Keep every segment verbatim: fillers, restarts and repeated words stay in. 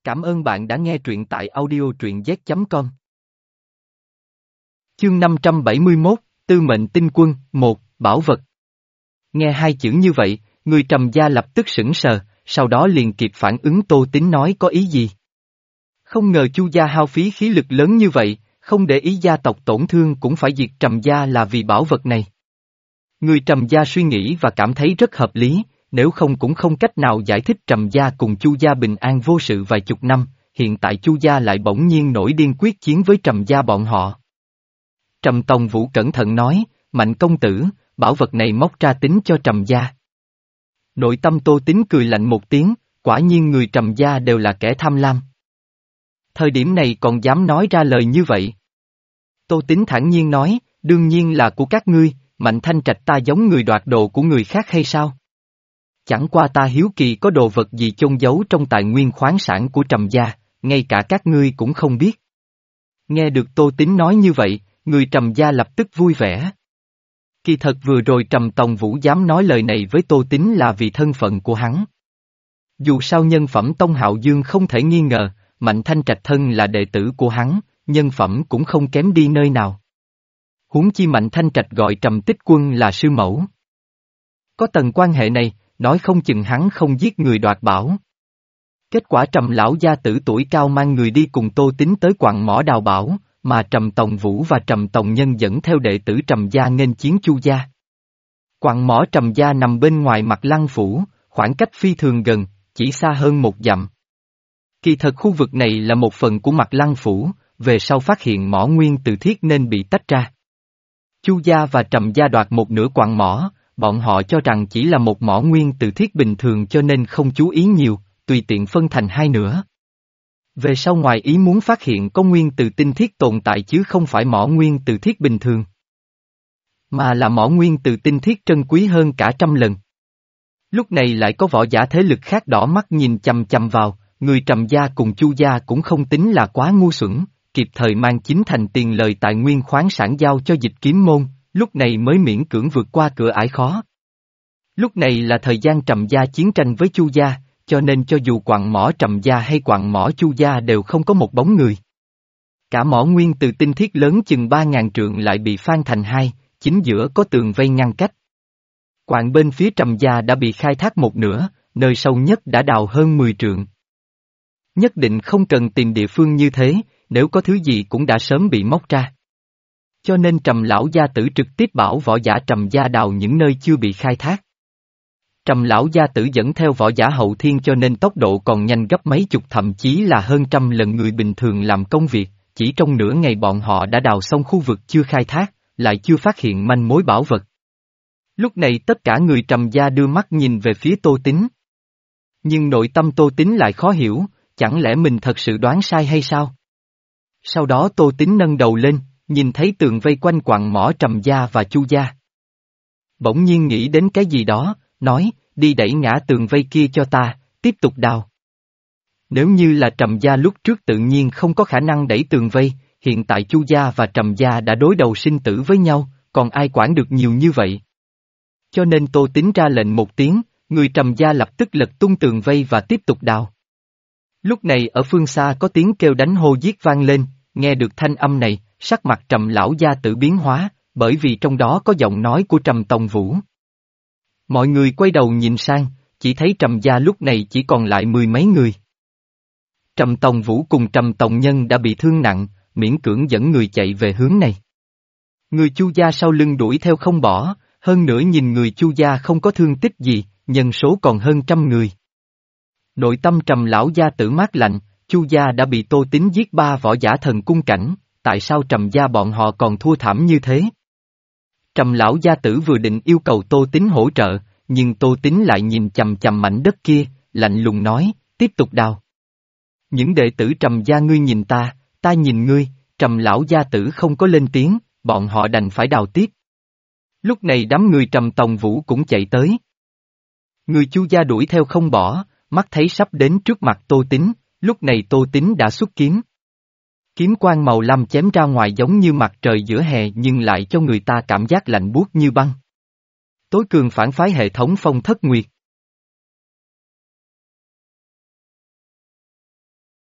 Cảm ơn bạn đã nghe truyện tại audio truyện z chấm com. Chương năm trăm bảy mươi mốt, Tư mệnh tinh quân, một, bảo vật. Nghe hai chữ như vậy, người Trầm gia lập tức sững sờ, sau đó liền kịp phản ứng Tô Tín nói có ý gì. Không ngờ Chu gia hao phí khí lực lớn như vậy, không để ý gia tộc tổn thương cũng phải diệt Trầm gia là vì bảo vật này. Người Trầm gia suy nghĩ và cảm thấy rất hợp lý, nếu không cũng không cách nào giải thích Trầm gia cùng Chu gia bình an vô sự vài chục năm, hiện tại Chu gia lại bỗng nhiên nổi điên quyết chiến với Trầm gia bọn họ. Trầm Tòng Vũ cẩn thận nói, Mạnh công tử, bảo vật này móc ra tính cho Trầm gia. Nội tâm Tô Tín cười lạnh một tiếng, quả nhiên người Trầm gia đều là kẻ tham lam. Thời điểm này còn dám nói ra lời như vậy. Tô Tín thản nhiên nói, đương nhiên là của các ngươi, Mạnh Thanh Trạch ta giống người đoạt đồ của người khác hay sao? Chẳng qua ta hiếu kỳ có đồ vật gì chôn giấu trong tài nguyên khoáng sản của Trầm gia, ngay cả các ngươi cũng không biết. Nghe được Tô Tín nói như vậy, người Trầm gia lập tức vui vẻ. Kỳ thật vừa rồi Trầm Tòng Vũ dám nói lời này với Tô Tín là vì thân phận của hắn. Dù sao nhân phẩm Tông Hạo Dương không thể nghi ngờ, Mạnh Thanh Trạch thân là đệ tử của hắn, nhân phẩm cũng không kém đi nơi nào. Huống chi Mạnh Thanh Trạch gọi Trầm Tích Quân là sư mẫu. Có tầng quan hệ này, nói không chừng hắn không giết người đoạt bảo. Kết quả Trầm lão gia tử tuổi cao mang người đi cùng Tô Tín tới quặng mỏ đào bảo, mà Trầm Tòng Vũ và Trầm Tòng Nhân dẫn theo đệ tử Trầm gia nghênh chiến Chu gia. Quặng mỏ Trầm gia nằm bên ngoài mặt Lăng Phủ, khoảng cách phi thường gần, chỉ xa hơn một dặm. Kỳ thật khu vực này là một phần của mặt Lăng Phủ, về sau phát hiện mỏ nguyên từ thiết nên bị tách ra. Chu gia và Trầm gia đoạt một nửa quặng mỏ, bọn họ cho rằng chỉ là một mỏ nguyên từ thiết bình thường cho nên không chú ý nhiều, tùy tiện phân thành hai nửa. Về sau ngoài ý muốn phát hiện có nguyên từ tinh thiết tồn tại chứ không phải mỏ nguyên từ thiết bình thường. Mà là mỏ nguyên từ tinh thiết trân quý hơn cả trăm lần. Lúc này lại có võ giả thế lực khác đỏ mắt nhìn chằm chằm vào, người Trầm gia cùng Chu gia cũng không tính là quá ngu xuẩn, kịp thời mang chính thành tiền lời tài nguyên khoáng sản giao cho Dịch Kiếm môn, lúc này mới miễn cưỡng vượt qua cửa ải khó. Lúc này là thời gian Trầm gia chiến tranh với Chu gia, cho nên cho dù quặng mỏ Trầm gia hay quặng mỏ Chu gia đều không có một bóng người. Cả mỏ nguyên từ tinh thiết lớn chừng ba ngàn trượng lại bị phan thành hai, chính giữa có tường vây ngăn cách. Quặng bên phía Trầm gia đã bị khai thác một nửa, nơi sâu nhất đã đào hơn mười trượng. Nhất định không cần tìm địa phương như thế, nếu có thứ gì cũng đã sớm bị móc ra. Cho nên Trầm lão gia tử trực tiếp bảo võ giả Trầm gia đào những nơi chưa bị khai thác. Trầm lão gia tử dẫn theo võ giả hậu thiên cho nên tốc độ còn nhanh gấp mấy chục thậm chí là hơn trăm lần người bình thường làm công việc, chỉ trong nửa ngày bọn họ đã đào xong khu vực chưa khai thác, lại chưa phát hiện manh mối bảo vật. Lúc này tất cả người Trầm gia đưa mắt nhìn về phía Tô Tín. Nhưng nội tâm Tô Tín lại khó hiểu, chẳng lẽ mình thật sự đoán sai hay sao? Sau đó Tô Tín nâng đầu lên, nhìn thấy tường vây quanh quặng mỏ Trầm gia và Chu gia. Bỗng nhiên nghĩ đến cái gì đó, nói, đi đẩy ngã tường vây kia cho ta, tiếp tục đào. Nếu như là Trầm gia lúc trước tự nhiên không có khả năng đẩy tường vây, hiện tại Chu gia và Trầm gia đã đối đầu sinh tử với nhau, còn ai quản được nhiều như vậy? Cho nên Tô Tín ra lệnh một tiếng, người Trầm gia lập tức lật tung tường vây và tiếp tục đào. Lúc này ở phương xa có tiếng kêu đánh hô giết vang lên, nghe được thanh âm này, sắc mặt Trầm lão gia tử biến hóa, bởi vì trong đó có giọng nói của Trầm Tòng Vũ. Mọi người quay đầu nhìn sang, chỉ thấy Trầm gia lúc này chỉ còn lại mười mấy người. Trầm Tòng Vũ cùng Trầm Tòng Nhân đã bị thương nặng, miễn cưỡng dẫn người chạy về hướng này. Người Chu gia sau lưng đuổi theo không bỏ, hơn nữa nhìn người Chu gia không có thương tích gì, nhân số còn hơn trăm người. Nội tâm Trầm lão gia tử mát lạnh, Chu gia đã bị Tô Tín giết ba võ giả thần cung cảnh, tại sao Trầm gia bọn họ còn thua thảm như thế? Trầm lão gia tử vừa định yêu cầu Tô Tín hỗ trợ, nhưng Tô Tín lại nhìn chằm chằm mảnh đất kia, lạnh lùng nói, tiếp tục đào. Những đệ tử Trầm gia ngươi nhìn ta, ta nhìn ngươi, Trầm lão gia tử không có lên tiếng, bọn họ đành phải đào tiếp. Lúc này đám người Trầm Tòng Vũ cũng chạy tới. Người Chu gia đuổi theo không bỏ, mắt thấy sắp đến trước mặt Tô Tín, lúc này Tô Tín đã xuất kiếm. Kiếm quang màu lam chém ra ngoài giống như mặt trời giữa hè nhưng lại cho người ta cảm giác lạnh buốt như băng. Tối cường phản phái hệ thống Phong Thất Nguyệt.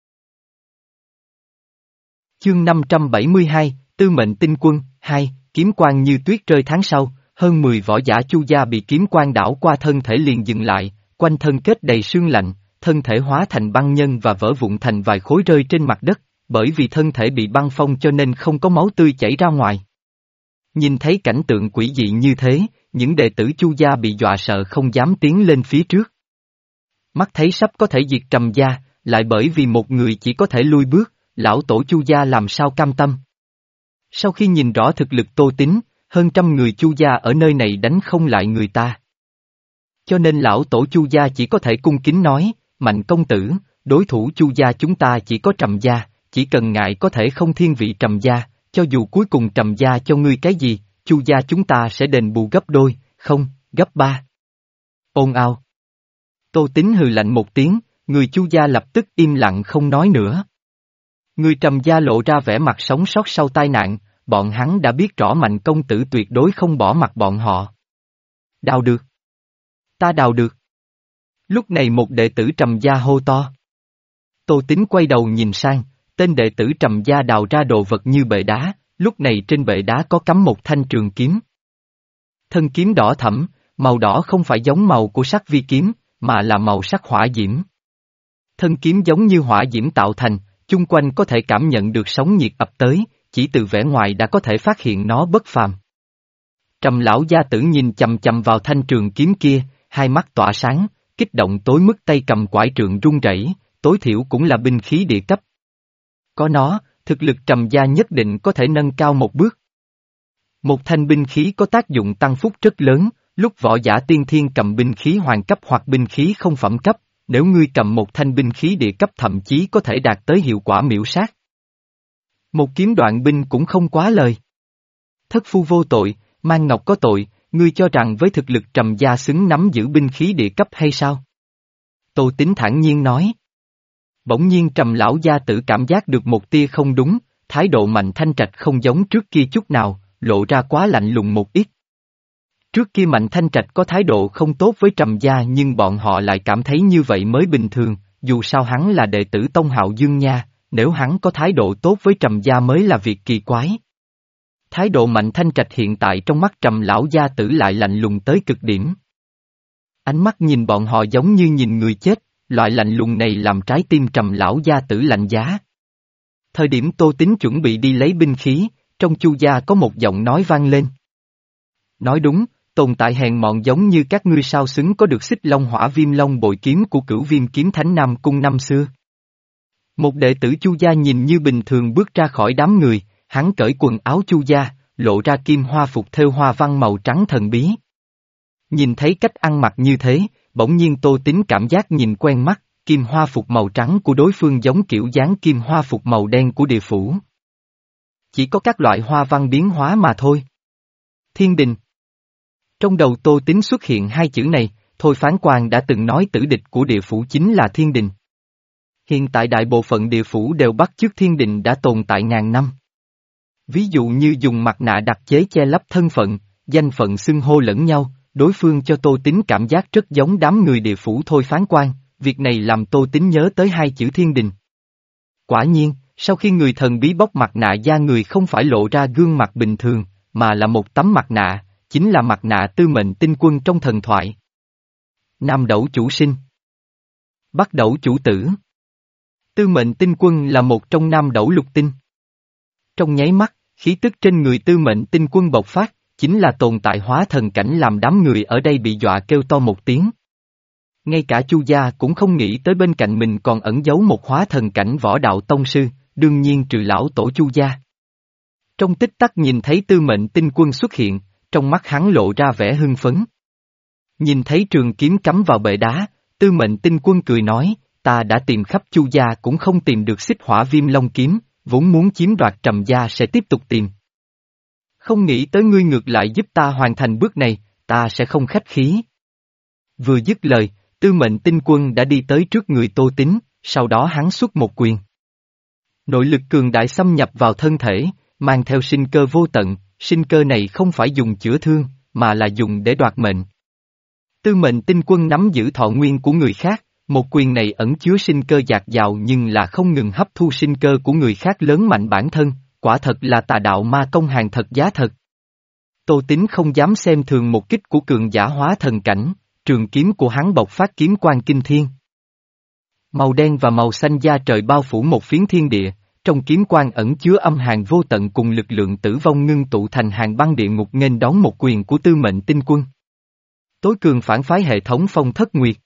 Chương năm trăm bảy mươi hai, Tư mệnh tinh quân, hai, kiếm quang như tuyết rơi tháng sau, hơn mười võ giả Chu gia bị kiếm quang đảo qua thân thể liền dừng lại, quanh thân kết đầy sương lạnh, thân thể hóa thành băng nhân và vỡ vụn thành vài khối rơi trên mặt đất, bởi vì thân thể bị băng phong cho nên không có máu tươi chảy ra ngoài. Nhìn thấy cảnh tượng quỷ dị như thế, những đệ tử Chu gia bị dọa sợ không dám tiến lên phía trước. Mắt thấy sắp có thể diệt Trầm gia, lại bởi vì một người chỉ có thể lui bước, lão tổ Chu gia làm sao cam tâm. Sau khi nhìn rõ thực lực Tô Tín, hơn trăm người Chu gia ở nơi này đánh không lại người ta. Cho nên lão tổ Chu gia chỉ có thể cung kính nói, Mạnh công tử, đối thủ Chu gia chúng ta chỉ có Trầm gia, chỉ cần ngại có thể không thiên vị Trầm gia, cho dù cuối cùng Trầm gia cho ngươi cái gì, Chu gia chúng ta sẽ đền bù gấp đôi, không, gấp ba. Ồn ào. Tô Tín hừ lạnh một tiếng, người Chu gia lập tức im lặng không nói nữa. Người Trầm gia lộ ra vẻ mặt sống sót sau tai nạn, bọn hắn đã biết rõ Mạnh công tử tuyệt đối không bỏ mặt bọn họ. Đào được. Ta đào được. Lúc này một đệ tử Trầm gia hô to. Tô Tín quay đầu nhìn sang, tên đệ tử Trầm gia đào ra đồ vật như bệ đá, lúc này trên bệ đá có cắm một thanh trường kiếm. Thân kiếm đỏ thẫm, màu đỏ không phải giống màu của sắc vi kiếm, mà là màu sắc hỏa diễm. Thân kiếm giống như hỏa diễm tạo thành, chung quanh có thể cảm nhận được sóng nhiệt ập tới, chỉ từ vẻ ngoài đã có thể phát hiện nó bất phàm. Trầm lão gia tử nhìn chằm chằm vào thanh trường kiếm kia, hai mắt tỏa sáng, kích động tối mức tay cầm quải trượng run rẩy, tối thiểu cũng là binh khí địa cấp. Có nó, thực lực Trầm gia nhất định có thể nâng cao một bước. Một thanh binh khí có tác dụng tăng phúc rất lớn, lúc võ giả tiên thiên cầm binh khí hoàng cấp hoặc binh khí không phẩm cấp, nếu ngươi cầm một thanh binh khí địa cấp thậm chí có thể đạt tới hiệu quả miểu sát. Một kiếm đoạn binh cũng không quá lời. Thất phu vô tội, Mang Ngọc có tội, ngươi cho rằng với thực lực Trầm gia xứng nắm giữ binh khí địa cấp hay sao? Tô Tín thản nhiên nói. Bỗng nhiên Trầm lão gia tử cảm giác được một tia không đúng, thái độ Mạnh Thanh Trạch không giống trước kia chút nào, lộ ra quá lạnh lùng một ít. Trước kia Mạnh Thanh Trạch có thái độ không tốt với Trầm gia nhưng bọn họ lại cảm thấy như vậy mới bình thường, dù sao hắn là đệ tử Tông Hạo Dương nha, nếu hắn có thái độ tốt với Trầm gia mới là việc kỳ quái. Thái độ Mạnh Thanh Trạch hiện tại trong mắt Trầm lão gia tử lại lạnh lùng tới cực điểm. Ánh mắt nhìn bọn họ giống như nhìn người chết, loại lạnh lùng này làm trái tim Trầm lão gia tử lạnh giá. Thời điểm Tô Tín chuẩn bị đi lấy binh khí, trong Chu gia có một giọng nói vang lên. Nói đúng, tồn tại hèn mọn giống như các ngươi sao xứng có được xích long hỏa viêm long bội kiếm của Cửu Viêm kiếm thánh Nam Cung năm xưa. Một đệ tử Chu gia nhìn như bình thường bước ra khỏi đám người, hắn cởi quần áo Chu gia, lộ ra kim hoa phục thêu hoa văn màu trắng thần bí. Nhìn thấy cách ăn mặc như thế, bỗng nhiên Tô Tín cảm giác nhìn quen mắt, kim hoa phục màu trắng của đối phương giống kiểu dáng kim hoa phục màu đen của địa phủ. Chỉ có các loại hoa văn biến hóa mà thôi. Thiên đình. Trong đầu Tô Tín xuất hiện hai chữ này, Thôi Phán Quan đã từng nói tử địch của địa phủ chính là thiên đình. Hiện tại đại bộ phận địa phủ đều bắt chước thiên đình đã tồn tại ngàn năm. Ví dụ như dùng mặt nạ đặc chế che lấp thân phận, danh phận xưng hô lẫn nhau, đối phương cho Tô Tín cảm giác rất giống đám người địa phủ Thôi Phán Quan, việc này làm Tô Tín nhớ tới hai chữ thiên đình. Quả nhiên, sau khi người thần bí bóc mặt nạ da người không phải lộ ra gương mặt bình thường, mà là một tấm mặt nạ, chính là mặt nạ tư mệnh tinh quân trong thần thoại. Nam đẩu chủ sinh. Bắc đẩu chủ tử. Tư mệnh tinh quân là một trong nam đẩu lục tinh. Trong nháy mắt, khí tức trên người tư mệnh tinh quân bộc phát, chính là tồn tại hóa thần cảnh làm đám người ở đây bị dọa kêu to một tiếng. Ngay cả Chu gia cũng không nghĩ tới bên cạnh mình còn ẩn giấu một hóa thần cảnh võ đạo tông sư, đương nhiên trừ lão tổ Chu gia. Trong tích tắc nhìn thấy tư mệnh tinh quân xuất hiện, trong mắt hắn lộ ra vẻ hưng phấn. Nhìn thấy trường kiếm cắm vào bệ đá, tư mệnh tinh quân cười nói, ta đã tìm khắp Chu gia cũng không tìm được xích hỏa viêm long kiếm, vốn muốn chiếm đoạt Trầm gia sẽ tiếp tục tìm. Không nghĩ tới ngươi ngược lại giúp ta hoàn thành bước này, ta sẽ không khách khí. Vừa dứt lời, tư mệnh tinh quân đã đi tới trước người Tô Tín, sau đó hắn xuất một quyền. Nội lực cường đại xâm nhập vào thân thể, mang theo sinh cơ vô tận, sinh cơ này không phải dùng chữa thương, mà là dùng để đoạt mệnh. Tư mệnh tinh quân nắm giữ thọ nguyên của người khác, Một quyền này ẩn chứa sinh cơ dạt dào nhưng là không ngừng hấp thu sinh cơ của người khác lớn mạnh bản thân, quả thật là tà đạo ma công hàng thật giá thật. Tô Tín không dám xem thường một kích của cường giả hóa thần cảnh, trường kiếm của hắn bộc phát kiếm quang kinh thiên. Màu đen và màu xanh da trời bao phủ một phiến thiên địa, trong kiếm quang ẩn chứa âm hàn vô tận cùng lực lượng tử vong ngưng tụ thành hàng băng địa ngục nghênh đón một quyền của Tư Mệnh Tinh Quân. Tối cường phản phái hệ thống Phong Thất Nguyệt.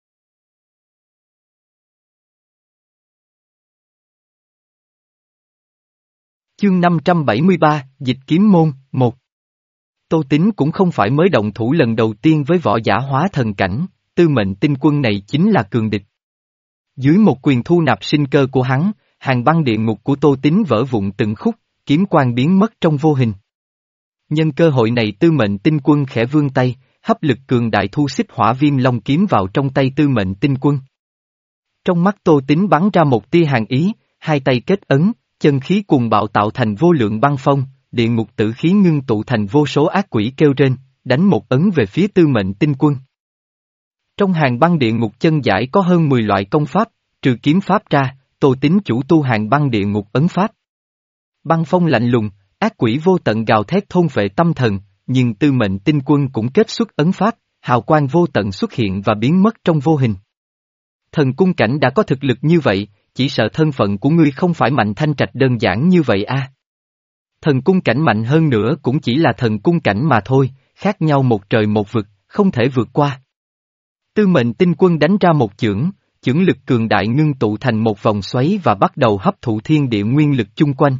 Chương năm trăm bảy mươi ba, Dịch Kiếm Môn, một. Tô Tín cũng không phải mới động thủ lần đầu tiên với võ giả hóa thần cảnh, Tư Mệnh Tinh Quân này chính là cường địch. Dưới một quyền thu nạp sinh cơ của hắn, hàng băng địa ngục của Tô Tín vỡ vụn từng khúc, kiếm quang biến mất trong vô hình. Nhân cơ hội này Tư Mệnh Tinh Quân khẽ vươn tay, hấp lực cường đại thu xích hỏa viêm long kiếm vào trong tay Tư Mệnh Tinh Quân. Trong mắt Tô Tín bắn ra một tia hàn ý, hai tay kết ấn, chân khí cuồng bạo tạo thành vô lượng băng phong, địa ngục tử khí ngưng tụ thành vô số ác quỷ kêu rên, đánh một ấn về phía Tư Mệnh Tinh Quân. Trong hàng băng địa ngục chân giải có hơn mười loại công pháp, trừ kiếm pháp ra, Tô Tín chủ tu hàng băng địa ngục ấn pháp. Băng phong lạnh lùng, ác quỷ vô tận gào thét thôn phệ tâm thần, nhưng Tư Mệnh Tinh Quân cũng kết xuất ấn pháp, hào quang vô tận xuất hiện và biến mất trong vô hình. Thần cung cảnh đã có thực lực như vậy, chỉ sợ thân phận của ngươi không phải Mạnh Thanh Trạch đơn giản như vậy a. À. Thần cung cảnh mạnh hơn nữa cũng chỉ là thần cung cảnh mà thôi, khác nhau một trời một vực, không thể vượt qua. Tư Mệnh Tinh Quân đánh ra một chưởng, chưởng lực cường đại ngưng tụ thành một vòng xoáy và bắt đầu hấp thụ thiên địa nguyên lực chung quanh.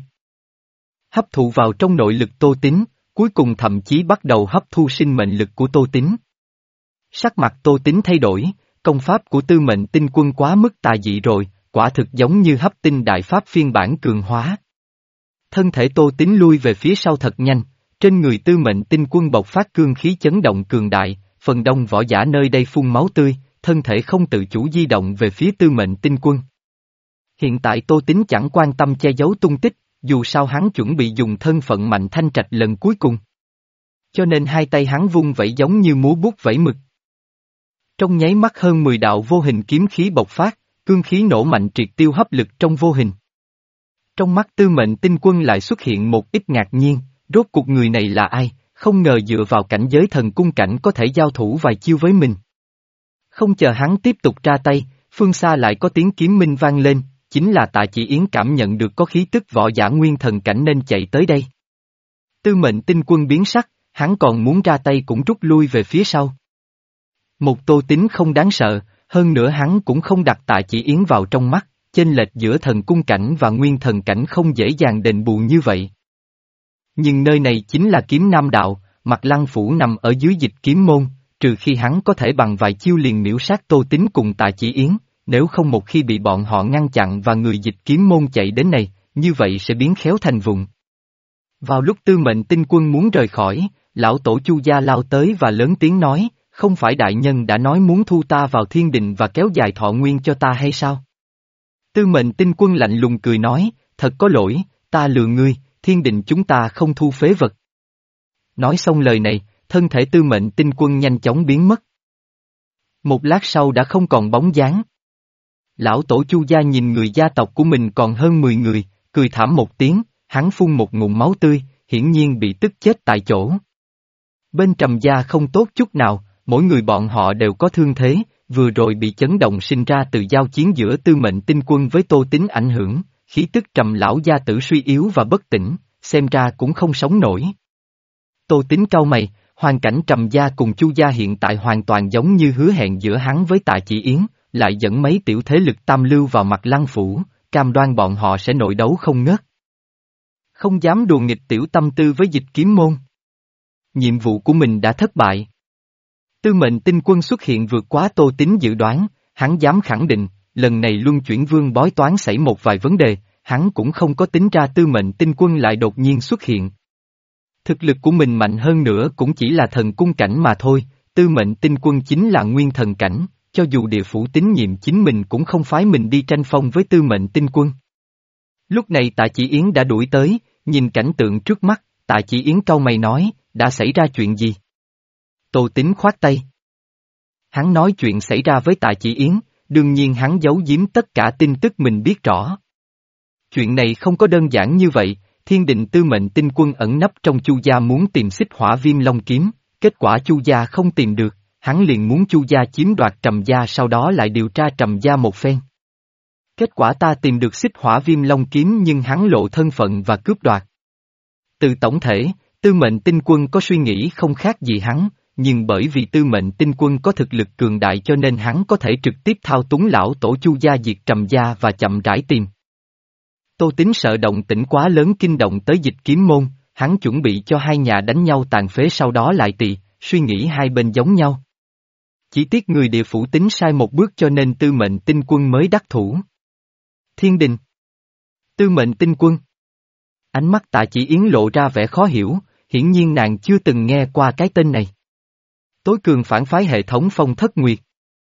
Hấp thụ vào trong nội lực Tô Tín, cuối cùng thậm chí bắt đầu hấp thu sinh mệnh lực của Tô Tín. Sắc mặt Tô Tín thay đổi, công pháp của Tư Mệnh Tinh Quân quá mức tà dị rồi, quả thực giống như hấp tinh đại pháp phiên bản cường hóa. Thân thể Tô Tín lui về phía sau thật nhanh, trên người Tư Mệnh Tinh Quân bộc phát cương khí chấn động cường đại, phần đông võ giả nơi đây phun máu tươi, thân thể không tự chủ di động về phía Tư Mệnh Tinh Quân. Hiện tại Tô Tín chẳng quan tâm che giấu tung tích, dù sao hắn chuẩn bị dùng thân phận Mạnh Thanh Trạch lần cuối cùng. Cho nên hai tay hắn vung vẩy giống như múa bút vẩy mực. Trong nháy mắt hơn mười đạo vô hình kiếm khí bộc phát, cương khí nổ mạnh triệt tiêu hấp lực trong vô hình. Trong mắt Tư Mệnh Tinh Quân lại xuất hiện một ít ngạc nhiên, rốt cuộc người này là ai, không ngờ dựa vào cảnh giới thần cung cảnh có thể giao thủ vài chiêu với mình. Không chờ hắn tiếp tục ra tay, phương xa lại có tiếng kiếm minh vang lên, chính là Tạ Chỉ Yến cảm nhận được có khí tức võ giả nguyên thần cảnh nên chạy tới đây. Tư Mệnh Tinh Quân biến sắc, hắn còn muốn ra tay cũng rút lui về phía sau. Một Tô Tín không đáng sợ, hơn nữa hắn cũng không đặt Tạ Chỉ Yến vào trong mắt, chênh lệch giữa thần cung cảnh và nguyên thần cảnh không dễ dàng đền bù như vậy. Nhưng nơi này chính là kiếm nam đạo, Mặt Lăng Phủ nằm ở dưới Dịch Kiếm Môn, trừ khi hắn có thể bằng vài chiêu liền miễu sát Tô Tín cùng Tạ Chỉ Yến, nếu không một khi bị bọn họ ngăn chặn và người Dịch Kiếm Môn chạy đến này, như vậy sẽ biến khéo thành vụn. Vào lúc Tư Mệnh Tinh Quân muốn rời khỏi, lão tổ Chu Gia lao tới và lớn tiếng nói, không phải đại nhân đã nói muốn thu ta vào thiên đình và kéo dài thọ nguyên cho ta hay sao? Tư Mệnh Tinh Quân lạnh lùng cười nói, thật có lỗi, ta lừa ngươi, thiên đình chúng ta không thu phế vật. Nói xong lời này, thân thể Tư Mệnh Tinh Quân nhanh chóng biến mất. Một lát sau đã không còn bóng dáng. Lão tổ Chu Gia nhìn người gia tộc của mình còn hơn mười người, cười thảm một tiếng, hắn phun một ngụm máu tươi, hiển nhiên bị tức chết tại chỗ. Bên Trầm gia không tốt chút nào, mỗi người bọn họ đều có thương thế, vừa rồi bị chấn động sinh ra từ giao chiến giữa Tư Mệnh Tinh Quân với Tô Tín ảnh hưởng, khí tức Trầm lão gia tử suy yếu và bất tỉnh, xem ra cũng không sống nổi. Tô Tín cau mày, hoàn cảnh Trầm gia cùng Chu gia hiện tại hoàn toàn giống như hứa hẹn giữa hắn với Tạ Chỉ Yến, lại dẫn mấy tiểu thế lực tam lưu vào Mặt Lăng Phủ, cam đoan bọn họ sẽ nội đấu không ngớt. Không dám đùa nghịch tiểu tâm tư với Dịch Kiếm Môn. Nhiệm vụ của mình đã thất bại. Tư Mệnh Tinh Quân xuất hiện vượt quá Tô Tín dự đoán, hắn dám khẳng định, lần này luân chuyển vương bói toán xảy một vài vấn đề, hắn cũng không có tính ra Tư Mệnh Tinh Quân lại đột nhiên xuất hiện. Thực lực của mình mạnh hơn nữa cũng chỉ là thần cung cảnh mà thôi, Tư Mệnh Tinh Quân chính là nguyên thần cảnh, cho dù địa phủ tín nhiệm chính mình cũng không phái mình đi tranh phong với Tư Mệnh Tinh Quân. Lúc này Tạ Chỉ Yến đã đuổi tới, nhìn cảnh tượng trước mắt, Tạ Chỉ Yến cau mày nói, đã xảy ra chuyện gì? Tô Tín khoát tay. Hắn nói chuyện xảy ra với Tạ Chỉ Yến, đương nhiên hắn giấu giếm tất cả tin tức mình biết rõ. Chuyện này không có đơn giản như vậy, Thiên Định Tư mệnh tinh quân ẩn nấp trong Chu gia muốn tìm xích hỏa viêm long kiếm, kết quả Chu gia không tìm được, hắn liền muốn Chu gia chiếm đoạt Trầm gia, sau đó lại điều tra Trầm gia một phen. Kết quả ta tìm được xích hỏa viêm long kiếm nhưng hắn lộ thân phận và cướp đoạt. Từ tổng thể, Tư mệnh tinh quân có suy nghĩ không khác gì hắn, nhưng bởi vì Tư mệnh tinh quân có thực lực cường đại cho nên hắn có thể trực tiếp thao túng lão tổ Chu gia diệt Trầm gia và chậm rãi tìm. Tô Tín sợ động tĩnh quá lớn kinh động tới Dịch Kiếm Môn, hắn chuẩn bị cho hai nhà đánh nhau tàn phế sau đó lại tỳ, suy nghĩ hai bên giống nhau. Chỉ tiếc người địa phủ tính sai một bước cho nên Tư mệnh tinh quân mới đắc thủ. Thiên Đình. Tư mệnh tinh quân. Ánh mắt Tạ Chỉ Yến lộ ra vẻ khó hiểu, hiển nhiên nàng chưa từng nghe qua cái tên này. Tối cường phản phái hệ thống Phong Thất Nguyệt.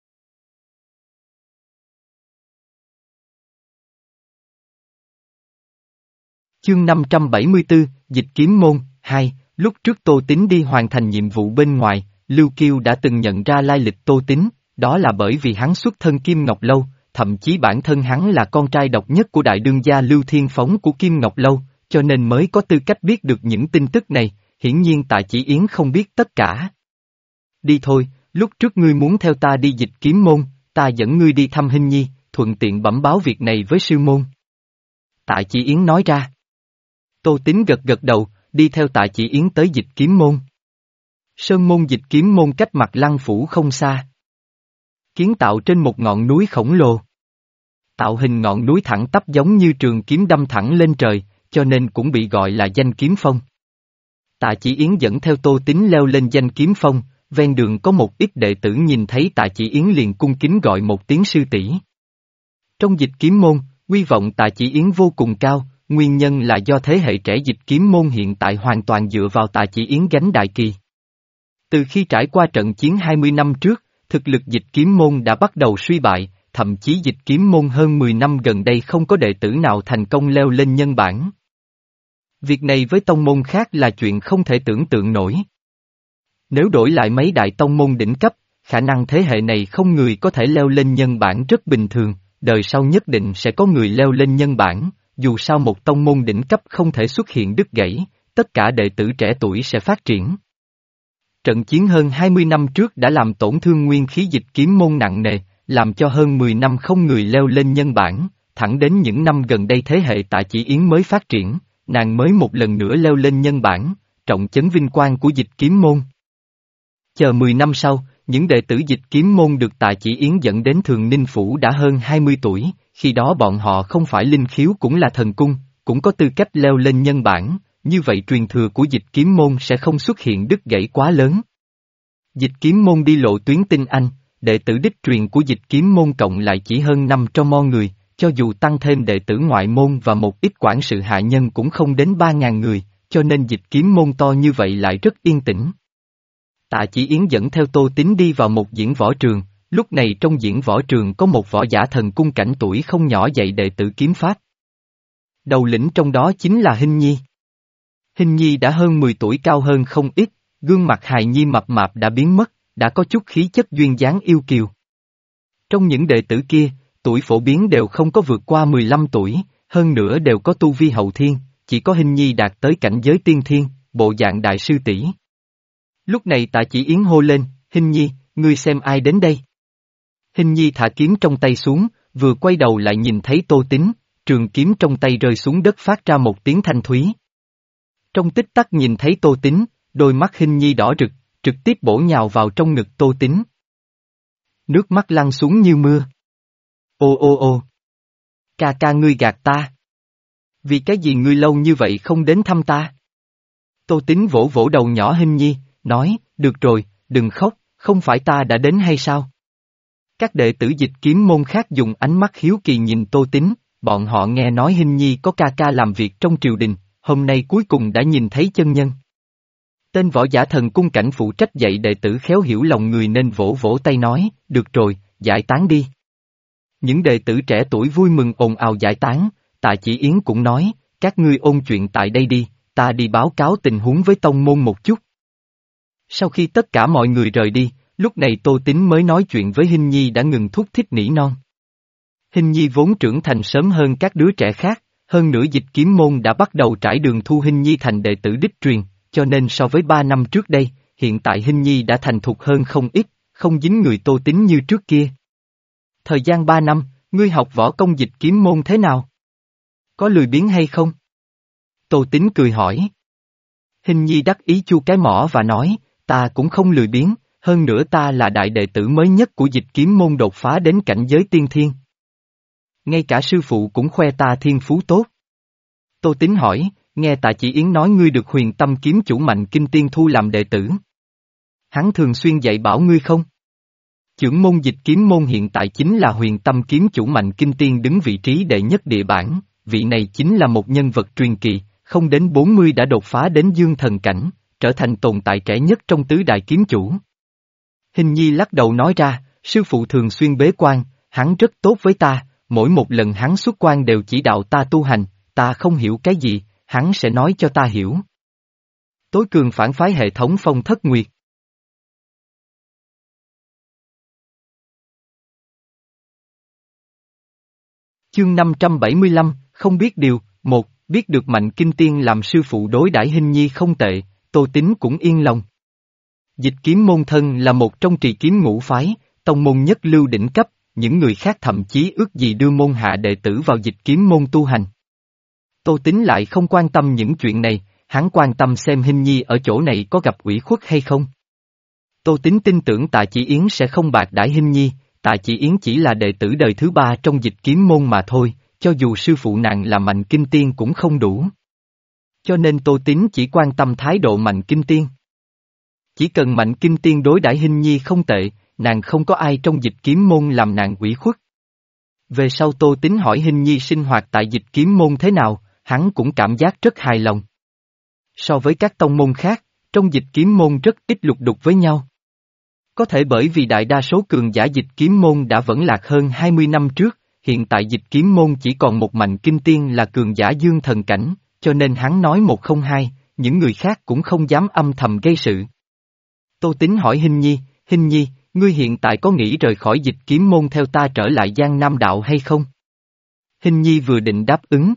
Chương năm trăm bảy mươi tư, Dịch Kiếm Môn, hai, lúc trước Tô Tín đi hoàn thành nhiệm vụ bên ngoài, Lưu Kiêu đã từng nhận ra lai lịch Tô Tín, đó là bởi vì hắn xuất thân Kim Ngọc Lâu, thậm chí bản thân hắn là con trai độc nhất của đại đương gia Lưu Thiên Phóng của Kim Ngọc Lâu, cho nên mới có tư cách biết được những tin tức này, hiển nhiên Tạ Chỉ Yến không biết tất cả. Đi thôi, lúc trước ngươi muốn theo ta đi Dịch Kiếm Môn, ta dẫn ngươi đi thăm Hinh Nhi, thuận tiện bẩm báo việc này với sư môn. Tạ Chỉ Yến nói ra. Tô Tín gật gật đầu, đi theo Tạ Chỉ Yến tới Dịch Kiếm Môn. Sơn môn Dịch Kiếm Môn cách mặt Lăng Phủ không xa. Kiến tạo trên một ngọn núi khổng lồ. Tạo hình ngọn núi thẳng tắp giống như trường kiếm đâm thẳng lên trời, cho nên cũng bị gọi là Danh Kiếm Phong. Tạ Chỉ Yến dẫn theo Tô Tín leo lên Danh Kiếm Phong, ven đường có một ít đệ tử nhìn thấy Tạ Chỉ Yến liền cung kính gọi một tiếng sư tỷ. Trong Dịch Kiếm Môn, uy vọng Tạ Chỉ Yến vô cùng cao, nguyên nhân là do thế hệ trẻ Dịch Kiếm Môn hiện tại hoàn toàn dựa vào Tạ Chỉ Yến gánh đại kỳ. Từ khi trải qua trận chiến hai mươi năm trước, thực lực Dịch Kiếm Môn đã bắt đầu suy bại, thậm chí Dịch Kiếm Môn hơn mười năm gần đây không có đệ tử nào thành công leo lên nhân bản. Việc này với tông môn khác là chuyện không thể tưởng tượng nổi. Nếu đổi lại mấy đại tông môn đỉnh cấp, khả năng thế hệ này không người có thể leo lên nhân bản rất bình thường, đời sau nhất định sẽ có người leo lên nhân bản, dù sao một tông môn đỉnh cấp không thể xuất hiện đứt gãy, tất cả đệ tử trẻ tuổi sẽ phát triển. Trận chiến hơn hai mươi năm trước đã làm tổn thương nguyên khí Dịch Kiếm Môn nặng nề, làm cho hơn mười năm không người leo lên nhân bản, thẳng đến những năm gần đây thế hệ Tạ Chỉ Yến mới phát triển, nàng mới một lần nữa leo lên nhân bản, trọng chấn vinh quang của Dịch Kiếm Môn. Chờ mười năm sau, những đệ tử Dịch Kiếm Môn được Tạ Chỉ Yến dẫn đến Thường Ninh Phủ đã hơn hai mươi tuổi, khi đó bọn họ không phải linh khiếu cũng là thần cung, cũng có tư cách leo lên nhân bản, như vậy truyền thừa của Dịch Kiếm Môn sẽ không xuất hiện đứt gãy quá lớn. Dịch Kiếm Môn đi lộ tuyến tinh anh, đệ tử đích truyền của Dịch Kiếm Môn cộng lại chỉ hơn năm trăm người, cho dù tăng thêm đệ tử ngoại môn và một ít quản sự hạ nhân cũng không đến ba ngàn người, cho nên Dịch Kiếm Môn to như vậy lại rất yên tĩnh. Tạ Chỉ Yến dẫn theo Tô Tín đi vào một diễn võ trường, lúc này trong diễn võ trường có một võ giả thần cung cảnh tuổi không nhỏ dạy đệ tử kiếm pháp. Đầu lĩnh trong đó chính là Hinh Nhi. Hinh Nhi đã hơn mười tuổi, cao hơn không ít, gương mặt hài nhi mập mạp đã biến mất, đã có chút khí chất duyên dáng yêu kiều. Trong những đệ tử kia, tuổi phổ biến đều không có vượt qua mười lăm tuổi, hơn nữa đều có tu vi hậu thiên, chỉ có Hinh Nhi đạt tới cảnh giới tiên thiên, bộ dạng đại sư tỷ. Lúc này Tạ Chỉ Yến hô lên, Hinh Nhi, ngươi xem ai đến đây. Hinh Nhi thả kiếm trong tay xuống, vừa quay đầu lại nhìn thấy Tô Tín, trường kiếm trong tay rơi xuống đất phát ra một tiếng thanh thúy. Trong tích tắc nhìn thấy Tô Tín, đôi mắt Hinh Nhi đỏ rực, trực tiếp bổ nhào vào trong ngực Tô Tín. Nước mắt lăn xuống như mưa. Ô ô ô. Ca ca ngươi gạt ta. Vì cái gì ngươi lâu như vậy không đến thăm ta? Tô Tín vỗ vỗ đầu nhỏ Hinh Nhi, nói, được rồi, đừng khóc, không phải ta đã đến hay sao? Các đệ tử Dịch Kiếm Môn khác dùng ánh mắt hiếu kỳ nhìn Tô Tín, bọn họ nghe nói Hinh Nhi có ca ca làm việc trong triều đình, hôm nay cuối cùng đã nhìn thấy chân nhân. Tên võ giả thần cung cảnh phụ trách dạy đệ tử khéo hiểu lòng người nên vỗ vỗ tay nói, được rồi, giải tán đi. Những đệ tử trẻ tuổi vui mừng ồn ào giải tán, Tạ Chỉ Yến cũng nói, các ngươi ôn chuyện tại đây đi, ta đi báo cáo tình huống với tông môn một chút. Sau khi tất cả mọi người rời đi, lúc này Tô Tín mới nói chuyện với Hinh Nhi đã ngừng thúc thích nỉ non. Hinh Nhi vốn trưởng thành sớm hơn các đứa trẻ khác, hơn nữa Dịch Kiếm Môn đã bắt đầu trải đường thu Hinh Nhi thành đệ tử đích truyền, cho nên so với ba năm trước đây, hiện tại Hinh Nhi đã thành thục hơn không ít, không dính người Tô Tín như trước kia. Thời gian ba năm, ngươi học võ công Dịch Kiếm Môn thế nào? Có lười biếng hay không? Tô Tín cười hỏi. Hinh Nhi đắc ý chu cái mỏ và nói, ta cũng không lười biếng, hơn nữa ta là đại đệ tử mới nhất của Dịch Kiếm Môn đột phá đến cảnh giới tiên thiên. Ngay cả sư phụ cũng khoe ta thiên phú tốt. Tô Tín hỏi, nghe Tạ Chỉ Yến nói ngươi được Huyền Tâm kiếm chủ Mạnh Kinh Tiên thu làm đệ tử. Hắn thường xuyên dạy bảo ngươi không? Chưởng môn Dịch Kiếm Môn hiện tại chính là Huyền Tâm kiếm chủ Mạnh Kinh Tiên đứng vị trí đệ nhất địa bảng, vị này chính là một nhân vật truyền kỳ, không đến bốn mươi đã đột phá đến dương thần cảnh, trở thành tồn tại trẻ nhất trong tứ đại kiếm chủ. Hinh Nhi lắc đầu nói ra, sư phụ thường xuyên bế quan, hắn rất tốt với ta, mỗi một lần hắn xuất quan đều chỉ đạo ta tu hành, ta không hiểu cái gì, hắn sẽ nói cho ta hiểu. Tối cường phản phái hệ thống Phong Thất Nguyệt. Chương năm trăm bảy mươi lăm, không biết điều, một, biết được Mạnh Kinh Tiên làm sư phụ đối đãi Hinh Nhi không tệ, Tô Tín cũng yên lòng. Dịch Kiếm Môn thân là một trong trì kiếm ngũ phái, tông môn nhất lưu đỉnh cấp, những người khác thậm chí ước gì đưa môn hạ đệ tử vào Dịch Kiếm Môn tu hành. Tô Tín lại không quan tâm những chuyện này, hắn quan tâm xem Hinh Nhi ở chỗ này có gặp ủy khuất hay không. Tô Tín tin tưởng Tạ Chỉ Yến sẽ không bạc đãi Hinh Nhi, Tạ Chỉ Yến chỉ là đệ tử đời thứ ba trong Dịch Kiếm Môn mà thôi, cho dù sư phụ nàng là Mạnh Kinh Tiên cũng không đủ. Cho nên Tô Tín chỉ quan tâm thái độ Mạnh Kinh Tiên. Chỉ cần Mạnh Kinh Tiên đối đãi Hinh Nhi không tệ, nàng không có ai trong Dịch Kiếm Môn làm nàng ủy khuất. Về sau Tô Tín hỏi Hinh Nhi sinh hoạt tại Dịch Kiếm Môn thế nào, hắn cũng cảm giác rất hài lòng. So với các tông môn khác, trong Dịch Kiếm Môn rất ít lục đục với nhau. Có thể bởi vì đại đa số cường giả Dịch Kiếm Môn đã vẫn lạc hơn hai mươi năm trước, hiện tại Dịch Kiếm Môn chỉ còn một Mạnh Kinh Tiên là cường giả dương thần cảnh, cho nên hắn nói một không hai, những người khác cũng không dám âm thầm gây sự. Tô Tín hỏi Hinh Nhi, Hinh Nhi, ngươi hiện tại có nghĩ rời khỏi Dịch Kiếm Môn theo ta trở lại Giang Nam Đạo hay không? Hinh Nhi vừa định đáp ứng.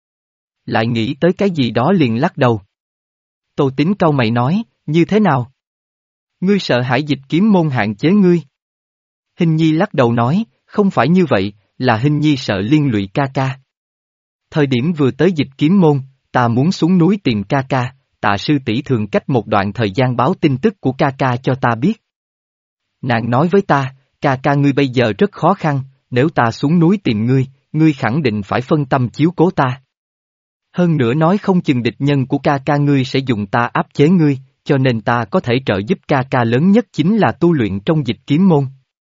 Lại nghĩ tới cái gì đó liền lắc đầu. Tô Tín cau mày nói, như thế nào? Ngươi sợ hãi Dịch Kiếm Môn hạn chế ngươi? Hinh Nhi lắc đầu nói, không phải như vậy, là Hinh Nhi sợ liên lụy ca ca. Thời điểm vừa tới Dịch Kiếm Môn, ta muốn xuống núi tìm ca ca, Tạ sư tỷ thường cách một đoạn thời gian báo tin tức của ca ca cho ta biết. Nàng nói với ta, ca ca ngươi bây giờ rất khó khăn, nếu ta xuống núi tìm ngươi, ngươi khẳng định phải phân tâm chiếu cố ta. Hơn nữa nói không chừng địch nhân của ca ca ngươi sẽ dùng ta áp chế ngươi, cho nên ta có thể trợ giúp ca ca lớn nhất chính là tu luyện trong Dịch Kiếm Môn.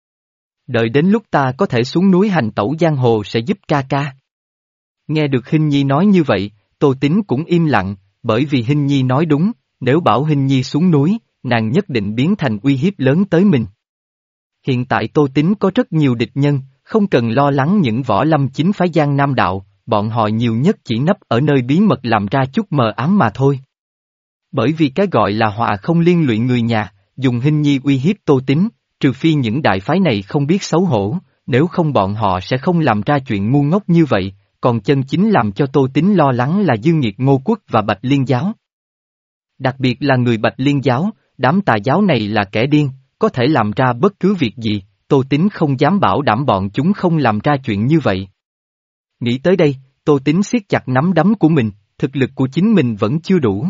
Đợi đến lúc ta có thể xuống núi hành tẩu giang hồ sẽ giúp ca ca. Nghe được Hinh Nhi nói như vậy, Tô Tín cũng im lặng, bởi vì Hinh Nhi nói đúng, nếu bảo Hinh Nhi xuống núi, nàng nhất định biến thành uy hiếp lớn tới mình. Hiện tại Tô Tín có rất nhiều địch nhân, không cần lo lắng những võ lâm chính phái Giang Nam Đạo, bọn họ nhiều nhất chỉ nấp ở nơi bí mật làm ra chút mờ ám mà thôi. Bởi vì cái gọi là họa không liên lụy người nhà, dùng Hinh Nhi uy hiếp Tô Tín, trừ phi những đại phái này không biết xấu hổ, nếu không bọn họ sẽ không làm ra chuyện ngu ngốc như vậy, còn chân chính làm cho Tô Tín lo lắng là Dương Nghiệt Ngô Quốc và Bạch Liên Giáo. Đặc biệt là người Bạch Liên Giáo, đám tà giáo này là kẻ điên, có thể làm ra bất cứ việc gì, Tô Tín không dám bảo đảm bọn chúng không làm ra chuyện như vậy. Nghĩ tới đây, Tô Tín siết chặt nắm đấm của mình, thực lực của chính mình vẫn chưa đủ.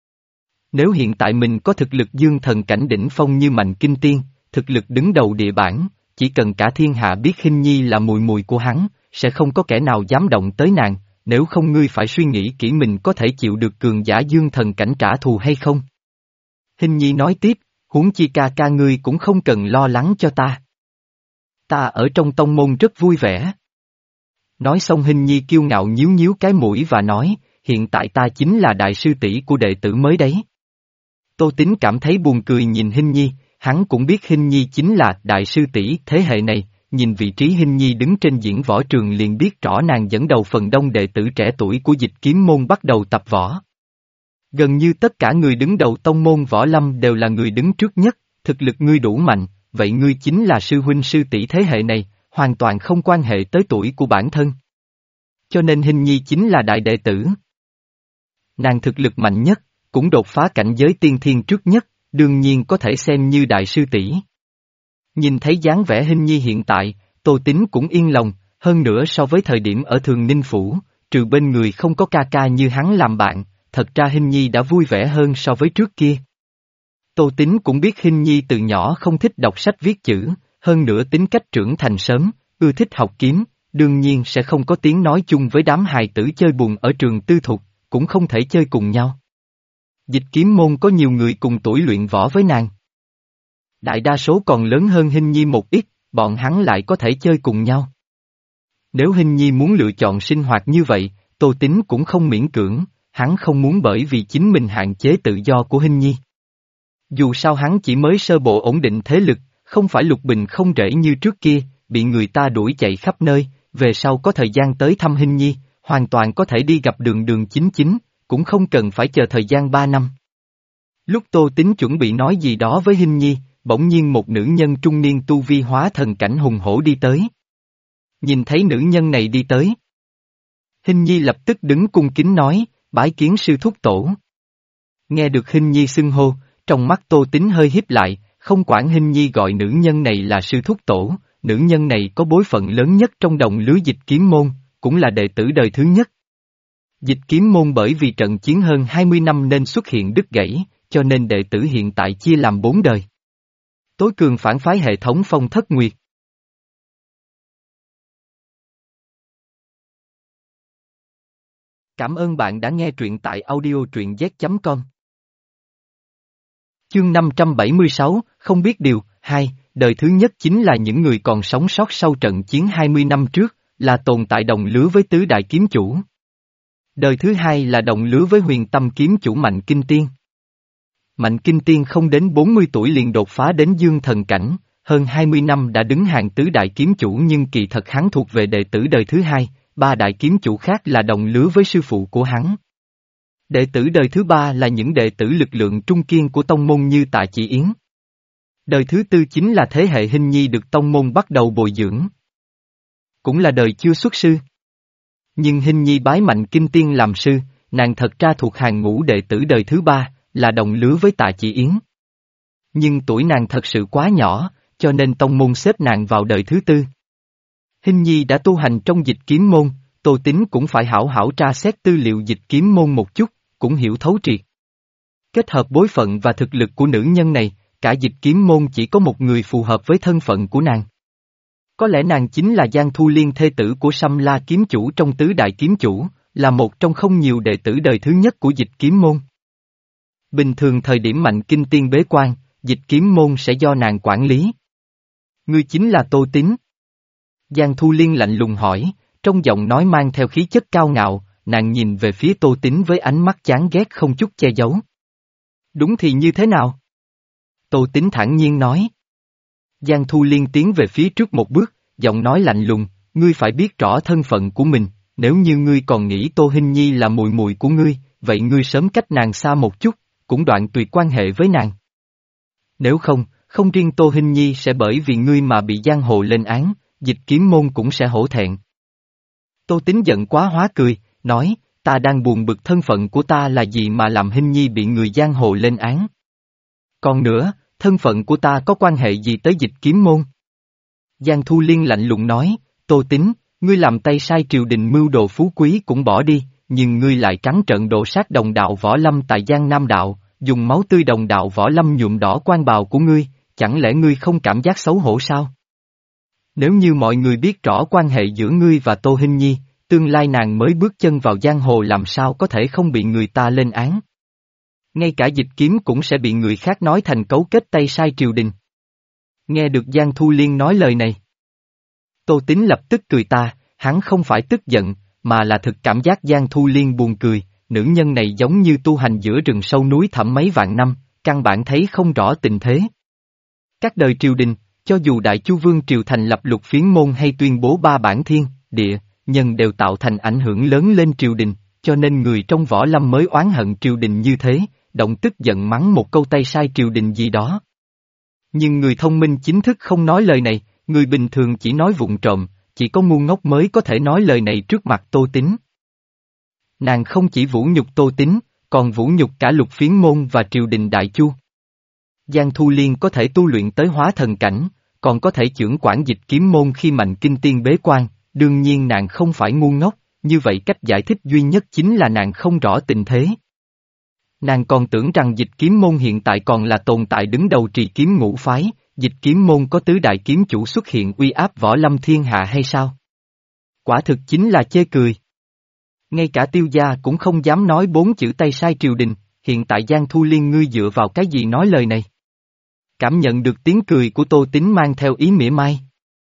Nếu hiện tại mình có thực lực dương thần cảnh đỉnh phong như Mạnh Kinh Tiên, thực lực đứng đầu địa bản, chỉ cần cả thiên hạ biết Hinh Nhi là mùi mùi của hắn, sẽ không có kẻ nào dám động tới nàng, nếu không ngươi phải suy nghĩ kỹ mình có thể chịu được cường giả dương thần cảnh trả thù hay không. Hinh Nhi nói tiếp, huống chi ca ca ngươi cũng không cần lo lắng cho ta. Ta ở trong tông môn rất vui vẻ. Nói xong Hinh Nhi kiêu ngạo nhíu nhíu cái mũi và nói, hiện tại ta chính là đại sư tỷ của đệ tử mới đấy. Tô Tín cảm thấy buồn cười nhìn Hinh Nhi, hắn cũng biết Hinh Nhi chính là đại sư tỷ thế hệ này, nhìn vị trí Hinh Nhi đứng trên diễn võ trường liền biết rõ nàng dẫn đầu phần đông đệ tử trẻ tuổi của Dịch Kiếm Môn bắt đầu tập võ. Gần như tất cả người đứng đầu tông môn võ lâm đều là người đứng trước nhất, thực lực ngươi đủ mạnh, vậy ngươi chính là sư huynh sư tỷ thế hệ này, hoàn toàn không quan hệ tới tuổi của bản thân. Cho nên Hình Nhi chính là đại đệ tử. Nàng thực lực mạnh nhất, cũng đột phá cảnh giới tiên thiên trước nhất, đương nhiên có thể xem như đại sư tỷ. Nhìn thấy dáng vẻ Hình Nhi hiện tại, Tô Tín cũng yên lòng, hơn nữa so với thời điểm ở Thường Ninh Phủ, trừ bên người không có ca ca như hắn làm bạn, thật ra Hình Nhi đã vui vẻ hơn so với trước kia. Tô Tín cũng biết Hình Nhi từ nhỏ không thích đọc sách viết chữ, hơn nữa tính cách trưởng thành sớm, ưa thích học kiếm, đương nhiên sẽ không có tiếng nói chung với đám hài tử chơi bùn ở trường tư thục, cũng không thể chơi cùng nhau. Dịch kiếm môn có nhiều người cùng tuổi luyện võ với nàng. Đại đa số còn lớn hơn Hình Nhi một ít, bọn hắn lại có thể chơi cùng nhau. Nếu Hình Nhi muốn lựa chọn sinh hoạt như vậy, Tô Tín cũng không miễn cưỡng, hắn không muốn bởi vì chính mình hạn chế tự do của Hình Nhi. Dù sao hắn chỉ mới sơ bộ ổn định thế lực, không phải lục bình không rễ như trước kia, bị người ta đuổi chạy khắp nơi, về sau có thời gian tới thăm Hình Nhi, hoàn toàn có thể đi gặp đường đường chính chính, cũng không cần phải chờ thời gian ba năm. Lúc Tô Tín chuẩn bị nói gì đó với Hình Nhi, bỗng nhiên một nữ nhân trung niên tu vi hóa thần cảnh hùng hổ đi tới. Nhìn thấy nữ nhân này đi tới, Hình Nhi lập tức đứng cung kính nói, bái kiến sư thúc tổ. Nghe được Hình Nhi xưng hô, trong mắt Tô Tín hơi híp lại, không quản Hình Nhi gọi nữ nhân này là sư thúc tổ, nữ nhân này có bối phận lớn nhất trong đồng lứa dịch kiếm môn, cũng là đệ tử đời thứ nhất. Dịch kiếm môn bởi vì trận chiến hơn hai mươi năm nên xuất hiện đứt gãy, cho nên đệ tử hiện tại chia làm bốn đời. Tối cường phản phái hệ thống Phong Thất Nguyệt. Cảm ơn bạn đã nghe truyện tại audio truyện z chấm com. Chương năm trăm bảy mươi sáu, không biết điều, hai, đời thứ nhất chính là những người còn sống sót sau trận chiến hai mươi năm trước, là tồn tại đồng lứa với tứ đại kiếm chủ. Đời thứ hai là đồng lứa với huyền tâm kiếm chủ Mạnh Kinh Tiên. Mạnh Kinh Tiên không đến bốn mươi tuổi liền đột phá đến dương thần cảnh, hơn hai mươi năm đã đứng hàng tứ đại kiếm chủ nhưng kỳ thật hắn thuộc về đệ tử đời thứ hai, ba đại kiếm chủ khác là đồng lứa với sư phụ của hắn. Đệ tử đời thứ ba là những đệ tử lực lượng trung kiên của tông môn như Tạ Chỉ Yến. Đời thứ tư chính là thế hệ Hình Nhi được tông môn bắt đầu bồi dưỡng. Cũng là đời chưa xuất sư. Nhưng Hình Nhi bái Mạnh Kinh Tiên làm sư, nàng thật ra thuộc hàng ngũ đệ tử đời thứ ba, là đồng lứa với Tạ Chỉ Yến. Nhưng tuổi nàng thật sự quá nhỏ, cho nên tông môn xếp nàng vào đời thứ tư. Hình Nhi đã tu hành trong dịch kiếm môn, Tô Tín cũng phải hảo hảo tra xét tư liệu dịch kiếm môn một chút, cũng hiểu thấu triệt. Kết hợp bối phận và thực lực của nữ nhân này, cả dịch kiếm môn chỉ có một người phù hợp với thân phận của nàng. Có lẽ nàng chính là Giang Thu Liên thê tử của Sâm La kiếm chủ trong tứ đại kiếm chủ, là một trong không nhiều đệ tử đời thứ nhất của dịch kiếm môn. Bình thường thời điểm Mạnh Kinh Tiên bế quan, dịch kiếm môn sẽ do nàng quản lý. Ngươi chính là Tô Tín. Giang Thu Liên lạnh lùng hỏi, trong giọng nói mang theo khí chất cao ngạo, nàng nhìn về phía Tô Tín với ánh mắt chán ghét không chút che giấu. Đúng thì như thế nào? Tô Tín thản nhiên nói. Giang Thu Liên tiến về phía trước một bước, giọng nói lạnh lùng, ngươi phải biết rõ thân phận của mình, nếu như ngươi còn nghĩ Tô Hình Nhi là mùi mùi của ngươi, vậy ngươi sớm cách nàng xa một chút, cũng đoạn tuyệt quan hệ với nàng. Nếu không, không riêng Tô Hình Nhi sẽ bởi vì ngươi mà bị giang hồ lên án, dịch kiếm môn cũng sẽ hổ thẹn. Tô Tín giận quá hóa cười, nói, ta đang buồn bực thân phận của ta là gì mà làm Hình Nhi bị người giang hồ lên án. Còn nữa, thân phận của ta có quan hệ gì tới dịch kiếm môn? Giang Thu Liên lạnh lùng nói, Tô Tín, ngươi làm tay sai triều đình mưu đồ phú quý cũng bỏ đi, nhưng ngươi lại trắng trợn đổ sát đồng đạo võ lâm tại Giang Nam Đạo, dùng máu tươi đồng đạo võ lâm nhuộm đỏ quan bào của ngươi, chẳng lẽ ngươi không cảm giác xấu hổ sao? Nếu như mọi người biết rõ quan hệ giữa ngươi và Tô Hình Nhi, tương lai nàng mới bước chân vào giang hồ làm sao có thể không bị người ta lên án. Ngay cả dịch kiếm cũng sẽ bị người khác nói thành cấu kết tay sai triều đình. Nghe được Giang Thu Liên nói lời này, Tô Tín lập tức cười ta, hắn không phải tức giận, mà là thực cảm giác Giang Thu Liên buồn cười, nữ nhân này giống như tu hành giữa rừng sâu núi thẳm mấy vạn năm, căn bản thấy không rõ tình thế. Các đời triều đình, cho dù Đại Chu Vương triều thành lập lục phiến môn hay tuyên bố ba bản thiên, địa, nhân đều tạo thành ảnh hưởng lớn lên triều đình, cho nên người trong võ lâm mới oán hận triều đình như thế, động tức giận mắng một câu tay sai triều đình gì đó. Nhưng người thông minh chính thức không nói lời này, người bình thường chỉ nói vụng trộm, chỉ có ngu ngốc mới có thể nói lời này trước mặt Tô Tín. Nàng không chỉ vũ nhục Tô Tín, còn vũ nhục cả Lục Phiến môn và triều đình Đại Chu. Giang Thu Liên có thể tu luyện tới hóa thần cảnh, còn có thể chưởng quản Dịch Kiếm môn khi Mạnh Kinh Tiên bế quan, đương nhiên nàng không phải ngu ngốc, như vậy cách giải thích duy nhất chính là nàng không rõ tình thế. Nàng còn tưởng rằng Dịch Kiếm môn hiện tại còn là tồn tại đứng đầu trì kiếm ngũ phái, Dịch Kiếm môn có tứ đại kiếm chủ xuất hiện uy áp võ lâm thiên hạ hay sao? Quả thực chính là chê cười. Ngay cả Tiêu gia cũng không dám nói bốn chữ tay sai triều đình, hiện tại Giang Thu Liên ngươi dựa vào cái gì nói lời này? Cảm nhận được tiếng cười của Tô Tín mang theo ý mỉa mai.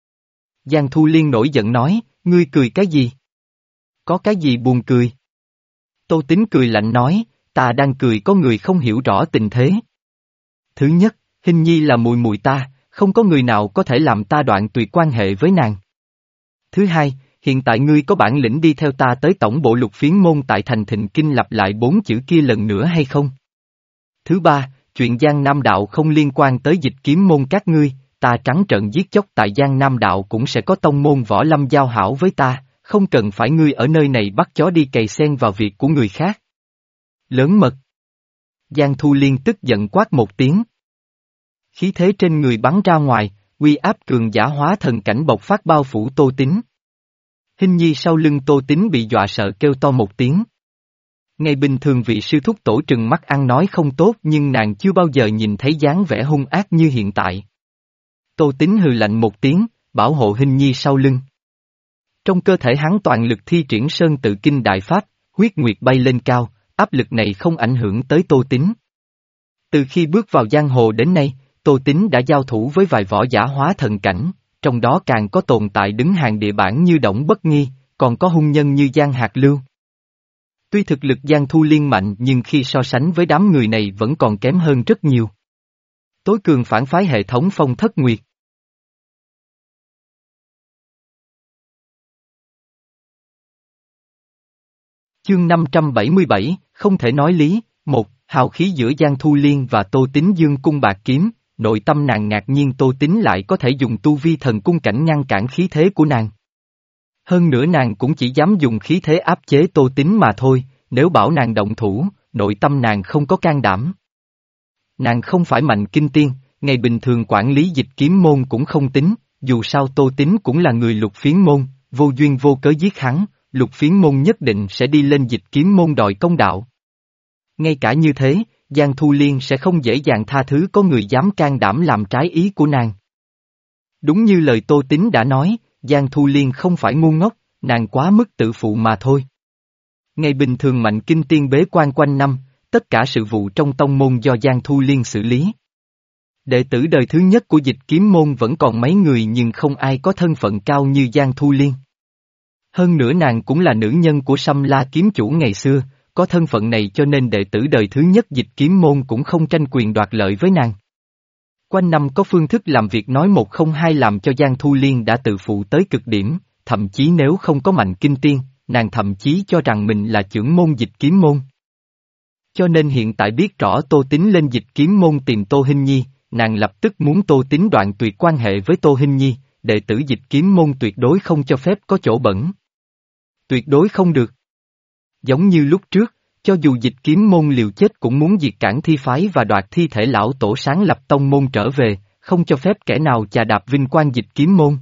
Giang Thu Liên nổi giận nói, ngươi cười cái gì? Có cái gì buồn cười? Tô Tín cười lạnh nói, ta đang cười có người không hiểu rõ tình thế. Thứ nhất, Hình Nhi là mùi mùi ta, không có người nào có thể làm ta đoạn tuyệt quan hệ với nàng. Thứ hai, hiện tại ngươi có bản lĩnh đi theo ta tới tổng bộ Lục Phiến môn tại thành Thịnh Kinh lặp lại bốn chữ kia lần nữa hay không? Thứ ba, chuyện Giang Nam đạo không liên quan tới Dịch Kiếm môn các ngươi, ta trắng trợn giết chóc tại Giang Nam đạo cũng sẽ có tông môn võ lâm giao hảo với ta, không cần phải ngươi ở nơi này bắt chó đi cày xen vào việc của người khác. Lớn mật. Giang Thu Liên tức giận quát một tiếng. Khí thế trên người bắn ra ngoài, uy áp cường giả hóa thần cảnh bộc phát bao phủ Tô Tín. Hình Nhi sau lưng Tô Tín bị dọa sợ kêu to một tiếng. Ngày bình thường vị sư thúc tổ trừng mắt ăn nói không tốt nhưng nàng chưa bao giờ nhìn thấy dáng vẻ hung ác như hiện tại. Tô Tín hừ lạnh một tiếng, bảo hộ Hình Nhi sau lưng. Trong cơ thể hắn toàn lực thi triển Sơn Tự Kinh Đại Pháp, huyết nguyệt bay lên cao, áp lực này không ảnh hưởng tới Tô Tín. Từ khi bước vào giang hồ đến nay, Tô Tín đã giao thủ với vài võ giả hóa thần cảnh, trong đó càng có tồn tại đứng hàng địa bản như Đổng Bất Nghi, còn có hung nhân như Giang Hạc Lưu. Tuy thực lực Giang Thu Liên mạnh nhưng khi so sánh với đám người này vẫn còn kém hơn rất nhiều. Tối cường phản phái hệ thống Phong Thất Nguyệt. Chương năm trăm bảy mươi bảy, không thể nói lý, một, hào khí giữa Giang Thu Liên và Tô Tín dương cung bạc kiếm, nội tâm nàng ngạc nhiên Tô Tín lại có thể dùng tu vi thần cung cảnh ngăn cản khí thế của nàng. Hơn nữa nàng cũng chỉ dám dùng khí thế áp chế Tô Tín mà thôi, nếu bảo nàng động thủ, nội tâm nàng không có can đảm. Nàng không phải Mạnh Kinh Tiên, ngày bình thường quản lý Dịch Kiếm môn cũng không tính, dù sao Tô Tín cũng là người Lục Phiến môn, vô duyên vô cớ giết hắn, Lục Phiến môn nhất định sẽ đi lên Dịch Kiếm môn đòi công đạo. Ngay cả như thế, Giang Thu Liên sẽ không dễ dàng tha thứ có người dám can đảm làm trái ý của nàng. Đúng như lời Tô Tín đã nói, Giang Thu Liên không phải ngu ngốc, nàng quá mức tự phụ mà thôi. Ngày bình thường Mạnh Kinh Tiên bế quan quanh năm, tất cả sự vụ trong tông môn do Giang Thu Liên xử lý. Đệ tử đời thứ nhất của Dịch Kiếm môn vẫn còn mấy người nhưng không ai có thân phận cao như Giang Thu Liên. Hơn nữa nàng cũng là nữ nhân của Sâm La kiếm chủ ngày xưa, có thân phận này cho nên đệ tử đời thứ nhất Dịch Kiếm môn cũng không tranh quyền đoạt lợi với nàng. Quanh năm có phương thức làm việc nói một không hai làm cho Giang Thu Liên đã tự phụ tới cực điểm, thậm chí nếu không có Mạnh Kinh Tiên, nàng thậm chí cho rằng mình là trưởng môn Dịch Kiếm môn. Cho nên hiện tại biết rõ Tô Tín lên Dịch Kiếm môn tìm Tô Hinh Nhi, nàng lập tức muốn Tô Tín đoạn tuyệt quan hệ với Tô Hinh Nhi, đệ tử Dịch Kiếm môn tuyệt đối không cho phép có chỗ bẩn. Tuyệt đối không được. Giống như lúc trước, cho dù Dịch Kiếm môn liều chết cũng muốn diệt cản thi phái và đoạt thi thể lão tổ sáng lập tông môn trở về, không cho phép kẻ nào chà đạp vinh quang Dịch Kiếm môn.